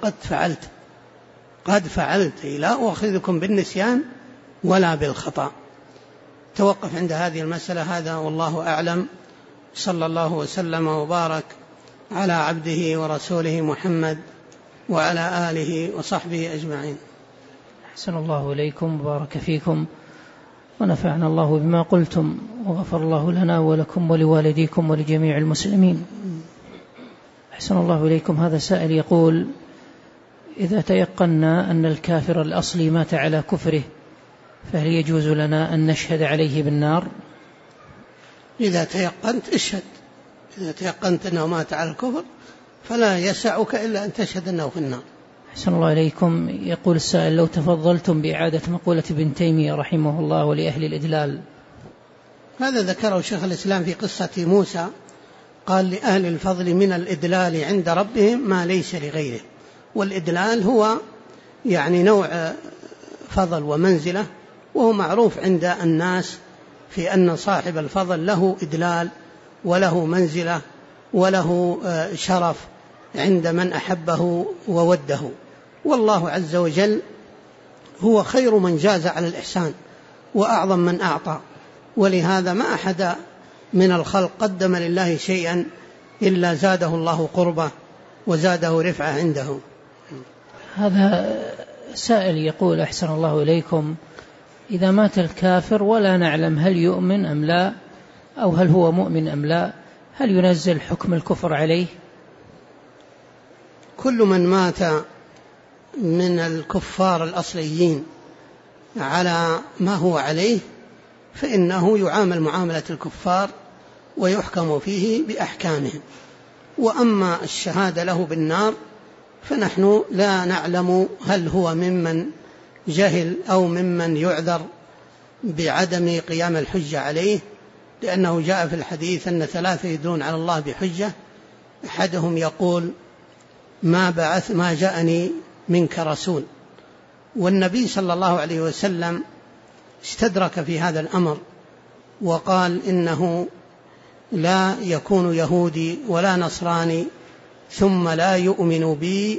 S2: قد فعلت لا أؤاخذكم بالنسيان ولا بالخطأ. توقف عند هذه المسألة. هذا والله أعلم. صلى الله وسلم وبارك على عبده ورسوله محمد وعلى آله وصحبه أجمعين.
S1: أحسن الله إليكم وبارك فيكم ونفعنا الله بما قلتم، وغفر الله لنا ولكم ولوالديكم ولجميع المسلمين. أحسن الله إليكم. هذا سائل يقول: إذا تيقنا أن الكافر الأصلي مات على كفره فهل يجوز لنا أن نشهد عليه بالنار؟
S2: إذا تيقنت اشهد، إذا تيقنت أنه مات على الكفر فلا يسعك إلا أن تشهد أنه في النار.
S1: أحسن الله إليكم. يقول السائل: لو تفضلتم بإعادة مقولة ابن تيمية رحمه الله ولأهل الإدلال.
S2: هذا ذكره شيخ الإسلام في قصة موسى، قال: لأهل الفضل من الإدلال عند ربهم ما ليس لغيره. والإدلال هو يعني نوع فضل ومنزلة، وهو معروف عند الناس في أن صاحب الفضل له إدلال وله منزلة وله شرف عند من أحبه ووده. والله عز وجل هو خير من جاز على الإحسان وأعظم من أعطى، ولهذا ما أحد من الخلق قدم لله شيئا إلا زاده الله قربه وزاده رفعة عنده.
S1: هذا سائل يقول: أحسن الله إليكم، إذا مات الكافر ولا نعلم هل يؤمن أم لا، أو هل هو مؤمن أم لا، هل ينزل حكم الكفر عليه؟
S2: كل من مات من الكفار الأصليين على ما هو عليه فإنه يعامل معاملة الكفار ويحكم فيه بأحكامهم. وأما الشهادة له بالنار فنحن لا نعلم هل هو ممن جهل أو ممن يعذر بعدم قيام الحجة عليه، لأنه جاء في الحديث أن 3 يدلون على الله بحجة: أحدهم يقول ما جاءني منك رسول. والنبي صلى الله عليه وسلم استدرك في هذا الأمر وقال: إنه لا يكون يهودي ولا نصراني ثم لا يؤمن بي،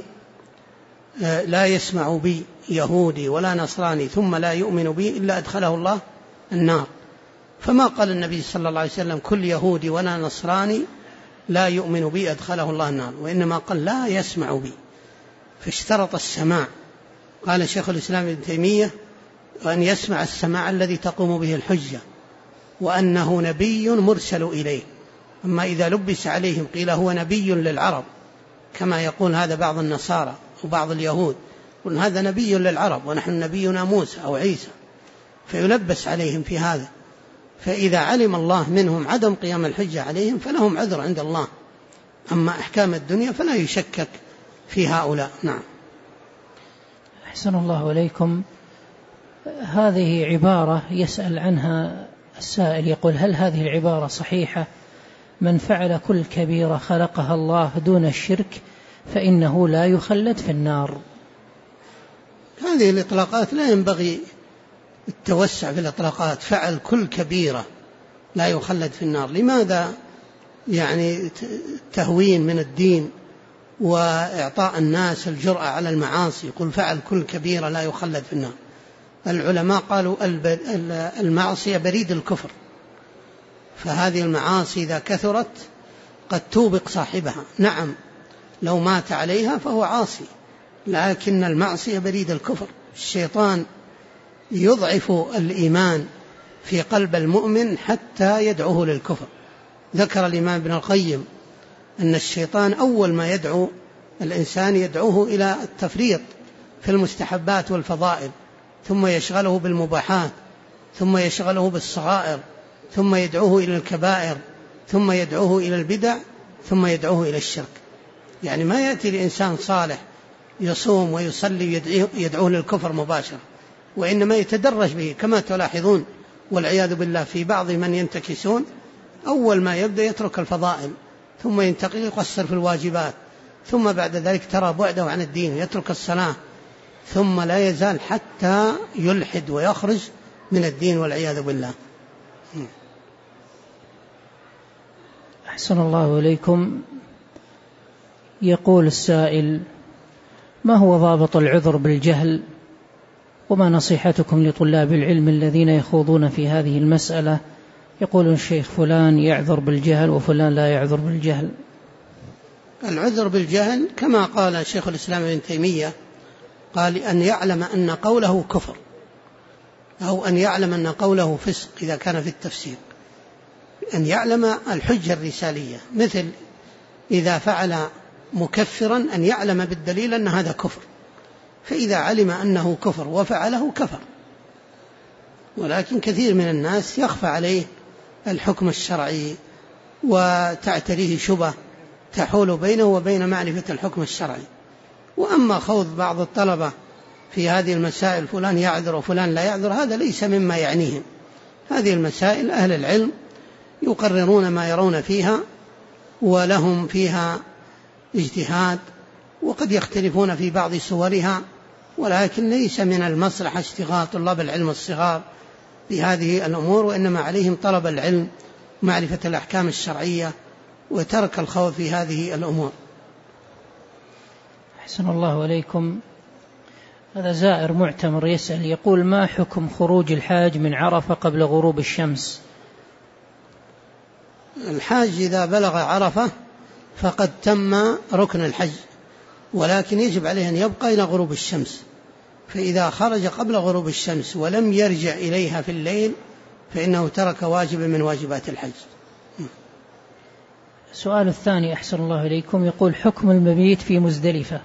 S2: لا يسمع بي يهودي ولا نصراني ثم لا يؤمن بي إلا أدخله الله النار. فما قال النبي صلى الله عليه وسلم كل يهودي ولا نصراني لا يؤمن بي أدخله الله النار، وإنما قال لا يسمع بي، فاشترط السماع. قال شيخ الإسلام ابن تيمية: وأن يسمع السماع الذي تقوم به الحجة، وأنه نبي مرسل إليه. أما إذا لبس عليهم قيل هو نبي للعرب كما يقول هذا بعض النصارى وبعض اليهود، يقول هذا نبي للعرب ونحن نبينا موسى أو عيسى، فيلبس عليهم في هذا. فإذا علم الله منهم عدم قيام الحجة عليهم فلهم عذر عند الله. أما أحكام الدنيا فلا يشكك في هؤلاء. نعم.
S1: أحسن الله إليكم. هذه عبارة يسأل عنها السائل، يقول: هل هذه العبارة صحيحة؟ من فعل كل كبيرة خلقها الله دون الشرك فإنه لا يخلد في النار.
S2: هذه الإطلاقات لا ينبغي التوسع في الإطلاقات. فعل كل كبيرة لا يخلد في النار، لماذا يعني تهوين من الدين وإعطاء الناس الجرأة على المعاصي؟ يقول فعل كل كبيرة لا يخلد في النار. العلماء قالوا المعصية بريد الكفر، فهذه المعاصي إذا كثرت قد توبق صاحبها. نعم لو مات عليها فهو عاصي، لكن المعصية بريد الكفر. الشيطان يضعف الإيمان في قلب المؤمن حتى يدعوه للكفر. ذكر الإمام ابن القيم أن الشيطان أول ما يدعو الإنسان يدعوه إلى التفريط في المستحبات والفضائل، ثم يشغله بالمباحات، ثم يشغله بالصغائر، ثم يدعوه إلى الكبائر، ثم يدعوه إلى البدع، ثم يدعوه إلى الشرك. يعني ما يأتي لإنسان صالح يصوم ويصلي يدعوه للكفر مباشرة، وإنما يتدرج به كما تلاحظون والعياذ بالله في بعض من ينتكسون، أول ما يبدأ يترك الفضائل ثم ينتقل يقصر في الواجبات، ثم بعد ذلك ترى بعده عن الدين يترك الصلاة، ثم لا يزال حتى يلحد ويخرج من الدين والعياذ بالله.
S1: أحسن الله إليكم. يقول السائل: ما هو ضابط العذر بالجهل؟ وما نصيحتكم لطلاب العلم الذين يخوضون في هذه المسألة؟ يقول الشيخ فلان يعذر بالجهل وفلان لا يعذر بالجهل.
S2: العذر بالجهل كما قال شيخ الإسلام ابن تيمية، قال أن يعلم أن قوله كفر، أو أن يعلم أن قوله فسق إذا كان في التفسير، أن يعلم الحجة الرسالية، مثل إذا فعل مكفرا أن يعلم بالدليل أن هذا كفر، فإذا علم أنه كفر وفعله كفر. ولكن كثير من الناس يخفى عليه الحكم الشرعي وتعتريه شبهة تحول بينه وبين معرفة الحكم الشرعي. وأما خوض بعض الطلبة في هذه المسائل فلان يعذر وفلان لا يعذر، هذا ليس مما يعنيهم. هذه المسائل أهل العلم يقررون ما يرون فيها، ولهم فيها اجتهاد، وقد يختلفون في بعض صورها، ولكن ليس من المصلحة اشتغال طلاب العلم الصغار بهذه الأمور، وإنما عليهم طلب العلم، معرفة الأحكام الشرعية، وترك الخوض في هذه الأمور.
S1: أحسن الله إليكم. هذا زائر معتمر يسأل، يقول: ما حكم خروج الحاج من عرفة قبل غروب الشمس؟
S2: الحاج إذا بلغ عرفة فقد تم ركن الحج، ولكن يجب عليه أن يبقى إلى غروب الشمس، فإذا خرج قبل غروب الشمس ولم يرجع إليها في الليل فإنه ترك واجبا من واجبات الحج.
S1: السؤال الثاني أحسن الله إليكم، يقول: حكم المبيت في مزدلفة.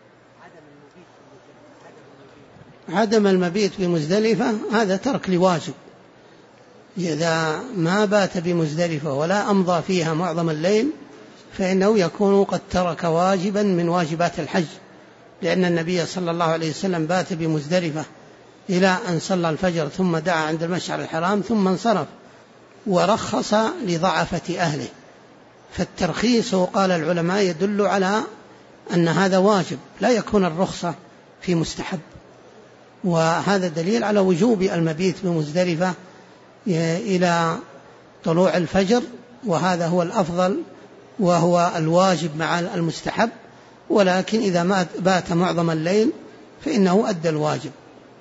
S2: عدم المبيت بمزدلفة هذا ترك لواجب. إذا ما بات بمزدلفة ولا أمضى فيها معظم الليل فإنه يكون قد ترك واجبا من واجبات الحج، لأن النبي صلى الله عليه وسلم بات بمزدلفة إلى أن صلى الفجر ثم دعا عند المشعر الحرام ثم انصرف، ورخص لضعفة أهله. فالترخيص قال العلماء يدل على أن هذا واجب، لا يكون الرخصة في مستحب، وهذا دليل على وجوب المبيت بمزدلفة إلى طلوع الفجر، وهذا هو الأفضل وهو الواجب مع المستحب. ولكن إذا ما بات معظم الليل فإنه أدى الواجب.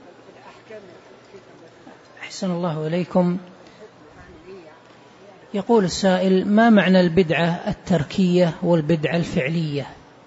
S1: أحسن الله إليكم. يقول السائل: ما معنى البدعة التركية والبدعة الفعلية؟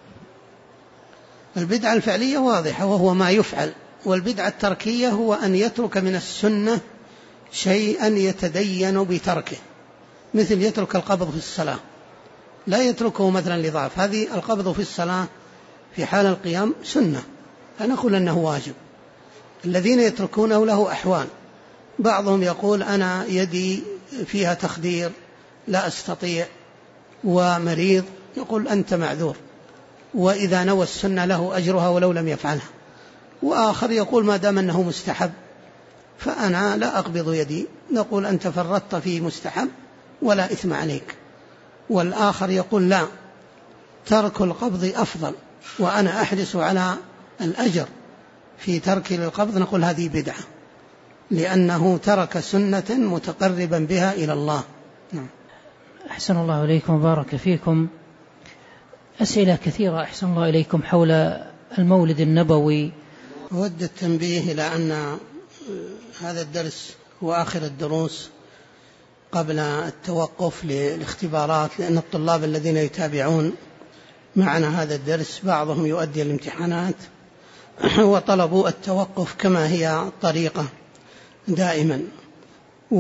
S2: البدعة الفعلية واضحة وهو ما يفعل، والبدعة التركية هو أن يترك من السنة شيئا يتدين بتركه، مثل يترك القبض في الصلاة، لا يتركه مثلا لضعف. هذه القبض في الصلاة في حال القيام سنة، فنقول أنه واجب. الذين يتركونه له أحوال، بعضهم يقول أنا يدي فيها تخدير لا أستطيع ومريض، يقول أنت معذور، وإذا نوى السنة له أجرها ولو لم يفعلها. وآخر يقول ما دام أنه مستحب فأنا لا أقبض يدي، نقول أنت فرطت في مستحب ولا إثم عليك. والآخر يقول لا، ترك القبض أفضل وأنا أحرص على الأجر في ترك القبض، نقول هذه بدعة لأنه ترك سنة متقربا بها إلى الله. نعم.
S1: أحسن الله إليكم وبارك فيكم. أسئلة كثيرة أحسن الله إليكم حول المولد النبوي.
S2: أود التنبيه إلى أن هذا الدرس هو آخر الدروس قبل التوقف للاختبارات، لأن الطلاب الذين يتابعون معنا هذا الدرس بعضهم يؤدي الامتحانات وطلبوا التوقف كما هي الطريقة دائما.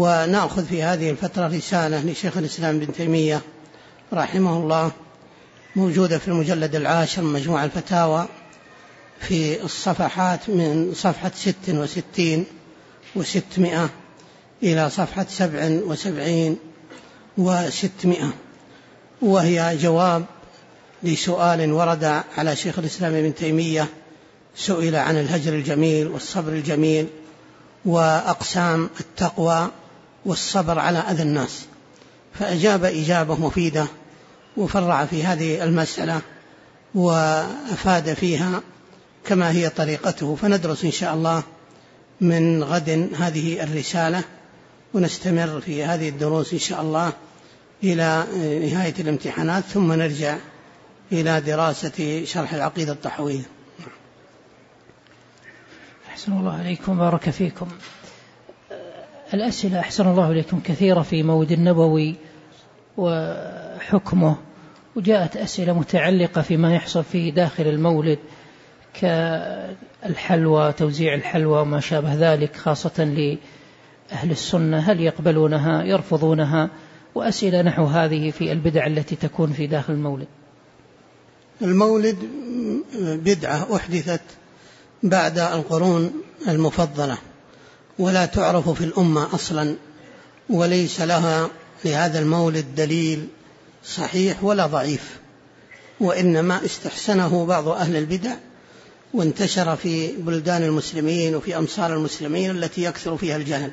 S2: ونأخذ في هذه الفترة رسالة لشيخ الإسلام ابن تيمية رحمه الله موجودة في المجلد 10 من مجموع الفتاوى في الصفحات من صفحة 66 و600 إلى صفحة 77 و600، وهي جواب لسؤال ورد على شيخ الإسلام ابن تيمية، سئل عن الهجر الجميل والصبر الجميل وأقسام التقوى والصبر على أذى الناس، فأجاب إجابة مفيدة وفرع في هذه المسألة وأفاد فيها كما هي طريقته. فندرس إن شاء الله من غد هذه الرسالة ونستمر في هذه الدروس إن شاء الله إلى نهاية الامتحانات، ثم نرجع إلى دراسة شرح العقيدة الطحاوية.
S1: أحسن الله عليكم، بارك فيكم. الأسئلة أحسن الله عليكم كثيرة في مولد النبوي وحكمه، وجاءت أسئلة متعلقة فيما يحصل في داخل المولد كالحلوى، توزيع الحلوى وما شابه ذلك، خاصة لأهل السنة، هل يقبلونها يرفضونها، وأسئلة نحو هذه في البدع التي تكون في داخل المولد.
S2: المولد بدعة أحدثت بعد القرون المفضلة، ولا تعرف في الأمة أصلا، وليس لها لهذا المولد دليل صحيح ولا ضعيف، وإنما استحسنه بعض أهل البدع وانتشر في بلدان المسلمين وفي أمصار المسلمين التي يكثر فيها الجهل.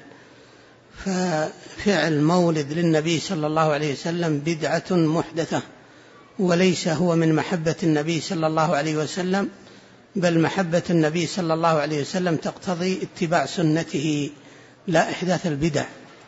S2: ففعل مولد للنبي صلى الله عليه وسلم بدعة محدثة، وليس هو من محبة النبي صلى الله عليه وسلم، بل محبة النبي صلى الله عليه وسلم تقتضي اتباع سنته لا إحداث البدع.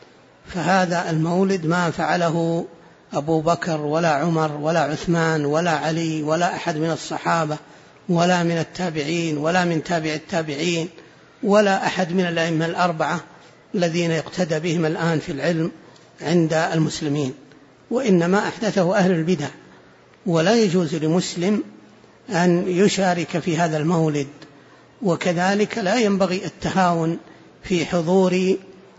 S2: فهذا المولد ما فعله أبو بكر ولا عمر ولا عثمان ولا علي ولا أحد من الصحابة ولا من التابعين ولا من تابع التابعين ولا أحد من الأئمة الأربعة الذين يقتدى بهم الآن في العلم عند المسلمين، وإنما أحدثه أهل البدع. ولا يجوز لمسلم أن يشارك في هذا المولد، وكذلك لا ينبغي التهاون في حضور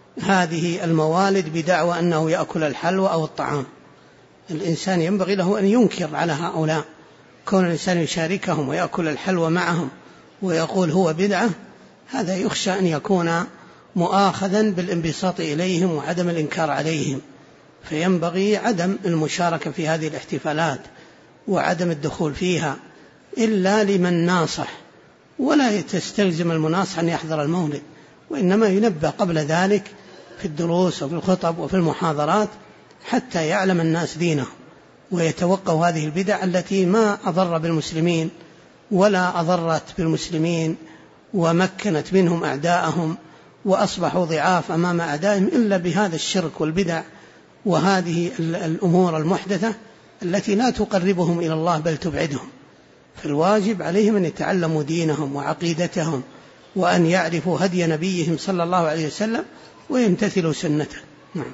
S2: هذه الموالد بدعوى أنه يأكل الحلوى أو الطعام. الإنسان ينبغي له أن ينكر على هؤلاء، كون الإنسان يشاركهم ويأكل الحلوى معهم ويقول هو بدعة، هذا يخشى أن يكون مؤاخذا بالانبساط إليهم وعدم الإنكار عليهم. فينبغي عدم المشاركة في هذه الاحتفالات وعدم الدخول فيها إلا لمن ناصح، ولا تستلزم المناصح أن يحضر المولد، وإنما ينبه قبل ذلك في الدروس وفي الخطب وفي المحاضرات حتى يعلم الناس دينه ويتوقوا هذه البدع التي ما أضر بالمسلمين ولا أضرت بالمسلمين ومكنت منهم أعداءهم وأصبحوا ضعاف أمام أعدائهم إلا بهذا الشرك والبدع وهذه الأمور المحدثة التي لا تقربهم إلى الله بل تبعدهم. فالواجب عليهم أن يتعلموا دينهم وعقيدتهم وأن يعرفوا هدي نبيهم صلى الله عليه وسلم ويمتثلوا سنته. نعم.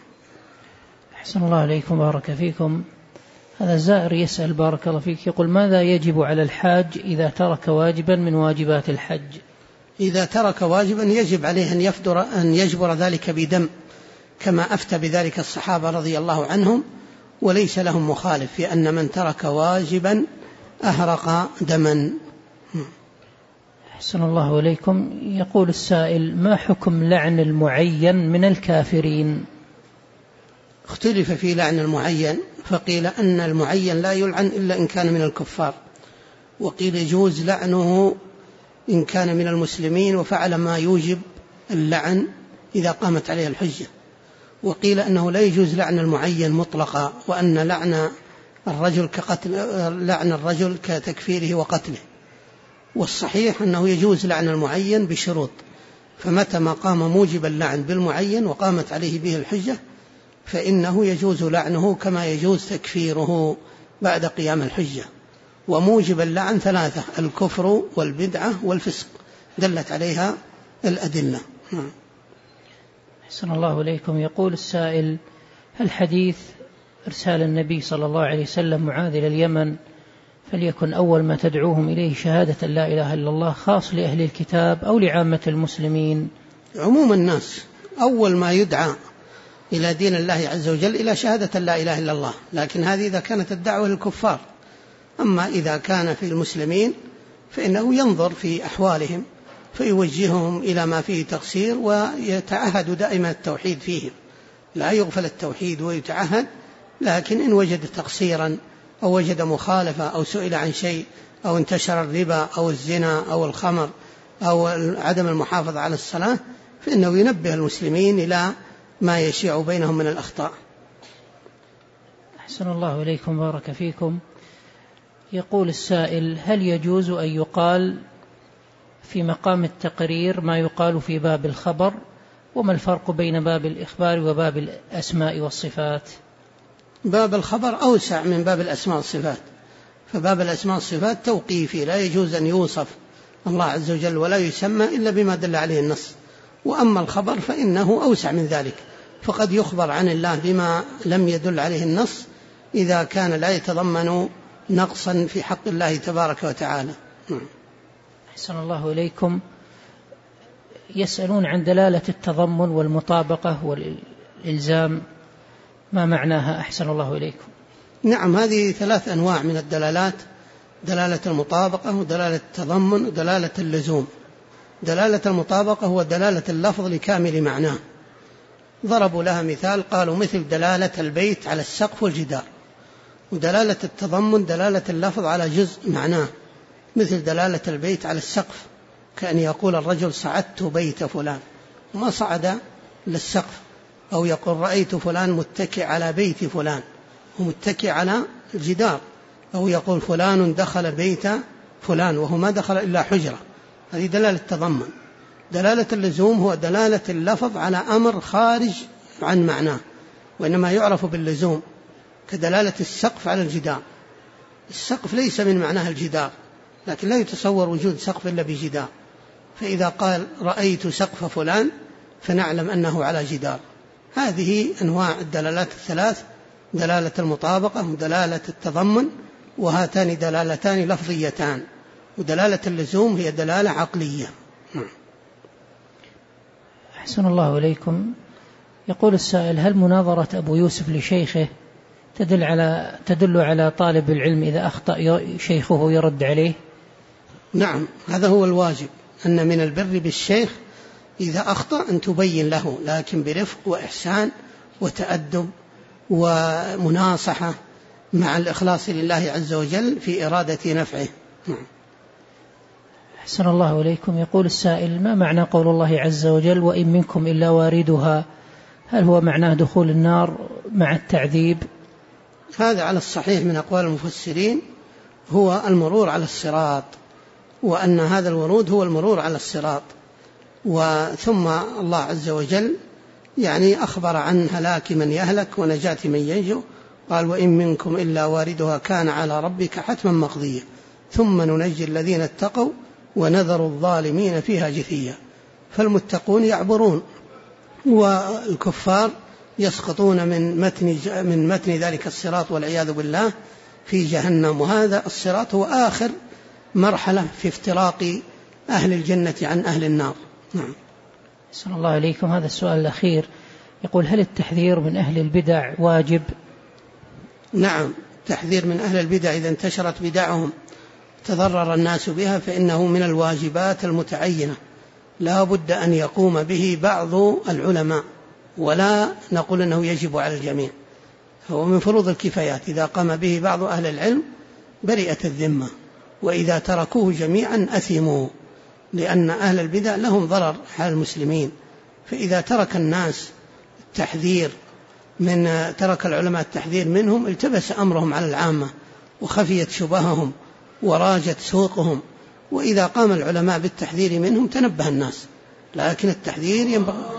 S1: أحسن الله عليكم، بارك فيكم. هذا زائر يسأل بارك الله فيك، يقول: ماذا يجب على الحاج إذا ترك واجبا من واجبات الحج؟
S2: إذا ترك واجبا يجب عليه أن يجبر ذلك بدم، كما أفتى بذلك الصحابة رضي الله عنهم، وليس لهم مخالف في أن من ترك واجبا أهرق دما.
S1: أحسن الله إليكم. يقول السائل: ما حكم لعن المعين من الكافرين؟
S2: اختلف في لعن المعين، فقيل أن المعين لا يلعن إلا إن كان من الكفار، وقيل يجوز لعنه إن كان من المسلمين وفعل ما يوجب اللعن إذا قامت عليه الحجة، وقيل أنه لا يجوز لعن المعين مطلقا، وأن لعن الرجل كتكفيره وقتله. والصحيح أنه يجوز لعن المعين بشروط، فمتى ما قام موجب اللعن بالمعين وقامت عليه به الحجة فإنه يجوز لعنه كما يجوز تكفيره بعد قيام الحجة. وموجب اللعن ثلاثة: الكفر والبدعة والفسق، دلت عليها الأدلة.
S1: أحسن الله إليكم. يقول السائل: هل حديث إرسال النبي صلى الله عليه وسلم معاذ إلى اليمن فليكن أول ما تدعوهم إليه شهادة لا إله إلا الله خاص لأهل الكتاب أو لعامة المسلمين؟
S2: عموم الناس أول ما يدعى إلى دين الله عز وجل إلى شهادة لا إله إلا الله، لكن هذه إذا كانت الدعوة للكفار. أما إذا كان في المسلمين فإنه ينظر في أحوالهم فيوجههم إلى ما فيه تقصير، ويتعهد دائما التوحيد فيهم، لا يغفل التوحيد ويتعهد، لكن إن وجد تقصيرا أو وجد مخالفة أو سئل عن شيء أو انتشر الربا أو الزنا أو الخمر أو عدم المحافظة على الصلاة فإنه ينبه المسلمين إلى ما يشيع بينهم من الأخطاء.
S1: أحسن الله إليكم، بارك فيكم. يقول السائل: هل يجوز أن يقال في مقام التقرير ما يقال في باب الخبر؟ وما الفرق بين باب الإخبار وباب الأسماء والصفات؟
S2: باب الخبر أوسع من باب الأسماء والصفات، فباب الأسماء والصفات توقيفي، لا يجوز أن يوصف الله عز وجل ولا يسمى إلا بما دل عليه النص. وأما الخبر فإنه أوسع من ذلك، فقد يخبر عن الله بما لم يدل عليه النص إذا كان لا يتضمن نقصا في حق الله تبارك وتعالى.
S1: أحسن الله إليكم. يسألون عن دلالة التضمن والمطابقة والإلزام، ما معناها؟ أحسن الله إليكم.
S2: نعم، هذه 3 أنواع من الدلالات: دلالة المطابقة ودلالة التضمن ودلالة اللزوم. دلالة المطابقة هو دلالة اللفظ لكامل معناه، ضربوا لها مثال قالوا مثل دلالة البيت على السقف والجدار. ودلالة التضمن دلالة اللفظ على جزء معناه، مثل دلالة البيت على السقف، كأن يقول الرجل صعدت بيت فلان وما صعد للسقف، أو يقول رأيت فلان متكئ على بيت فلان ومتكئ على الجدار، أو يقول فلان دخل بيت فلان وهو ما دخل إلا حجرة. هذه دلالة التضمن. دلالة اللزوم هو دلالة اللفظ على أمر خارج عن معناه، وإنما يعرف باللزوم، كدلالة السقف على الجدار. السقف ليس من معناه الجدار، لكن لا يتصور وجود سقف إلا بجدار، فإذا قال رأيت سقف فلان فنعلم أنه على جدار. هذه أنواع الدلالات 3: دلالة المطابقة ودلالة التضمن، وهاتان دلالتان لفظيتان. ودلالة اللزوم هي دلالة عقلية.
S1: أحسن الله إليكم. يقول السائل: هل مناظرة أبو يوسف لشيخه تدل على طالب العلم إذا أخطأ شيخه يرد عليه؟
S2: نعم، هذا هو الواجب، أن من البر بالشيخ إذا أخطأ أن تبين له، لكن برفق وإحسان وتأدب ومناصحة مع الإخلاص لله عز وجل في إرادة نفعه.
S1: أحسن الله إليكم. يقول السائل: ما معنى قول الله عز وجل وإن منكم إلا واردها؟ هل هو معناه دخول النار مع التعذيب؟
S2: هذا على الصحيح من أقوال المفسرين هو المرور على الصراط، وأن هذا الورود هو المرور على الصراط. وثم الله عز وجل يعني أخبر عن هلاك من يهلك ونجاة من ينجو، قال وإن منكم إلا واردها كان على ربك حتما مقضيا ثم ننجي الذين اتقوا ونذر الظالمين فيها جثيا. فالمتقون يعبرون، والكفار يسقطون من متن ذلك الصراط والعياذ بالله في جهنم. وهذا الصراط هو آخر مرحلة في افتراق أهل الجنة عن أهل النار. نعم.
S1: أحسن الله إليكم. هذا السؤال الأخير يقول: هل التحذير من أهل البدع واجب؟
S2: نعم، التحذير من أهل البدع إذا انتشرت بدعهم تضرر الناس بها فإنه من الواجبات المتعينة، لا بد أن يقوم به بعض العلماء، ولا نقول أنه يجب على الجميع، هو من فروض الكفايات. إذا قام به بعض أهل العلم برئت الذمة، وإذا تركوه جميعا أثموا، لأن أهل البدع لهم ضرر على المسلمين. فإذا ترك الناس التحذير ترك العلماء التحذير منهم التبس أمرهم على العامة وخفيت شبههم وراجت سوقهم. وإذا قام العلماء بالتحذير منهم تنبه الناس، لكن التحذير ينبغي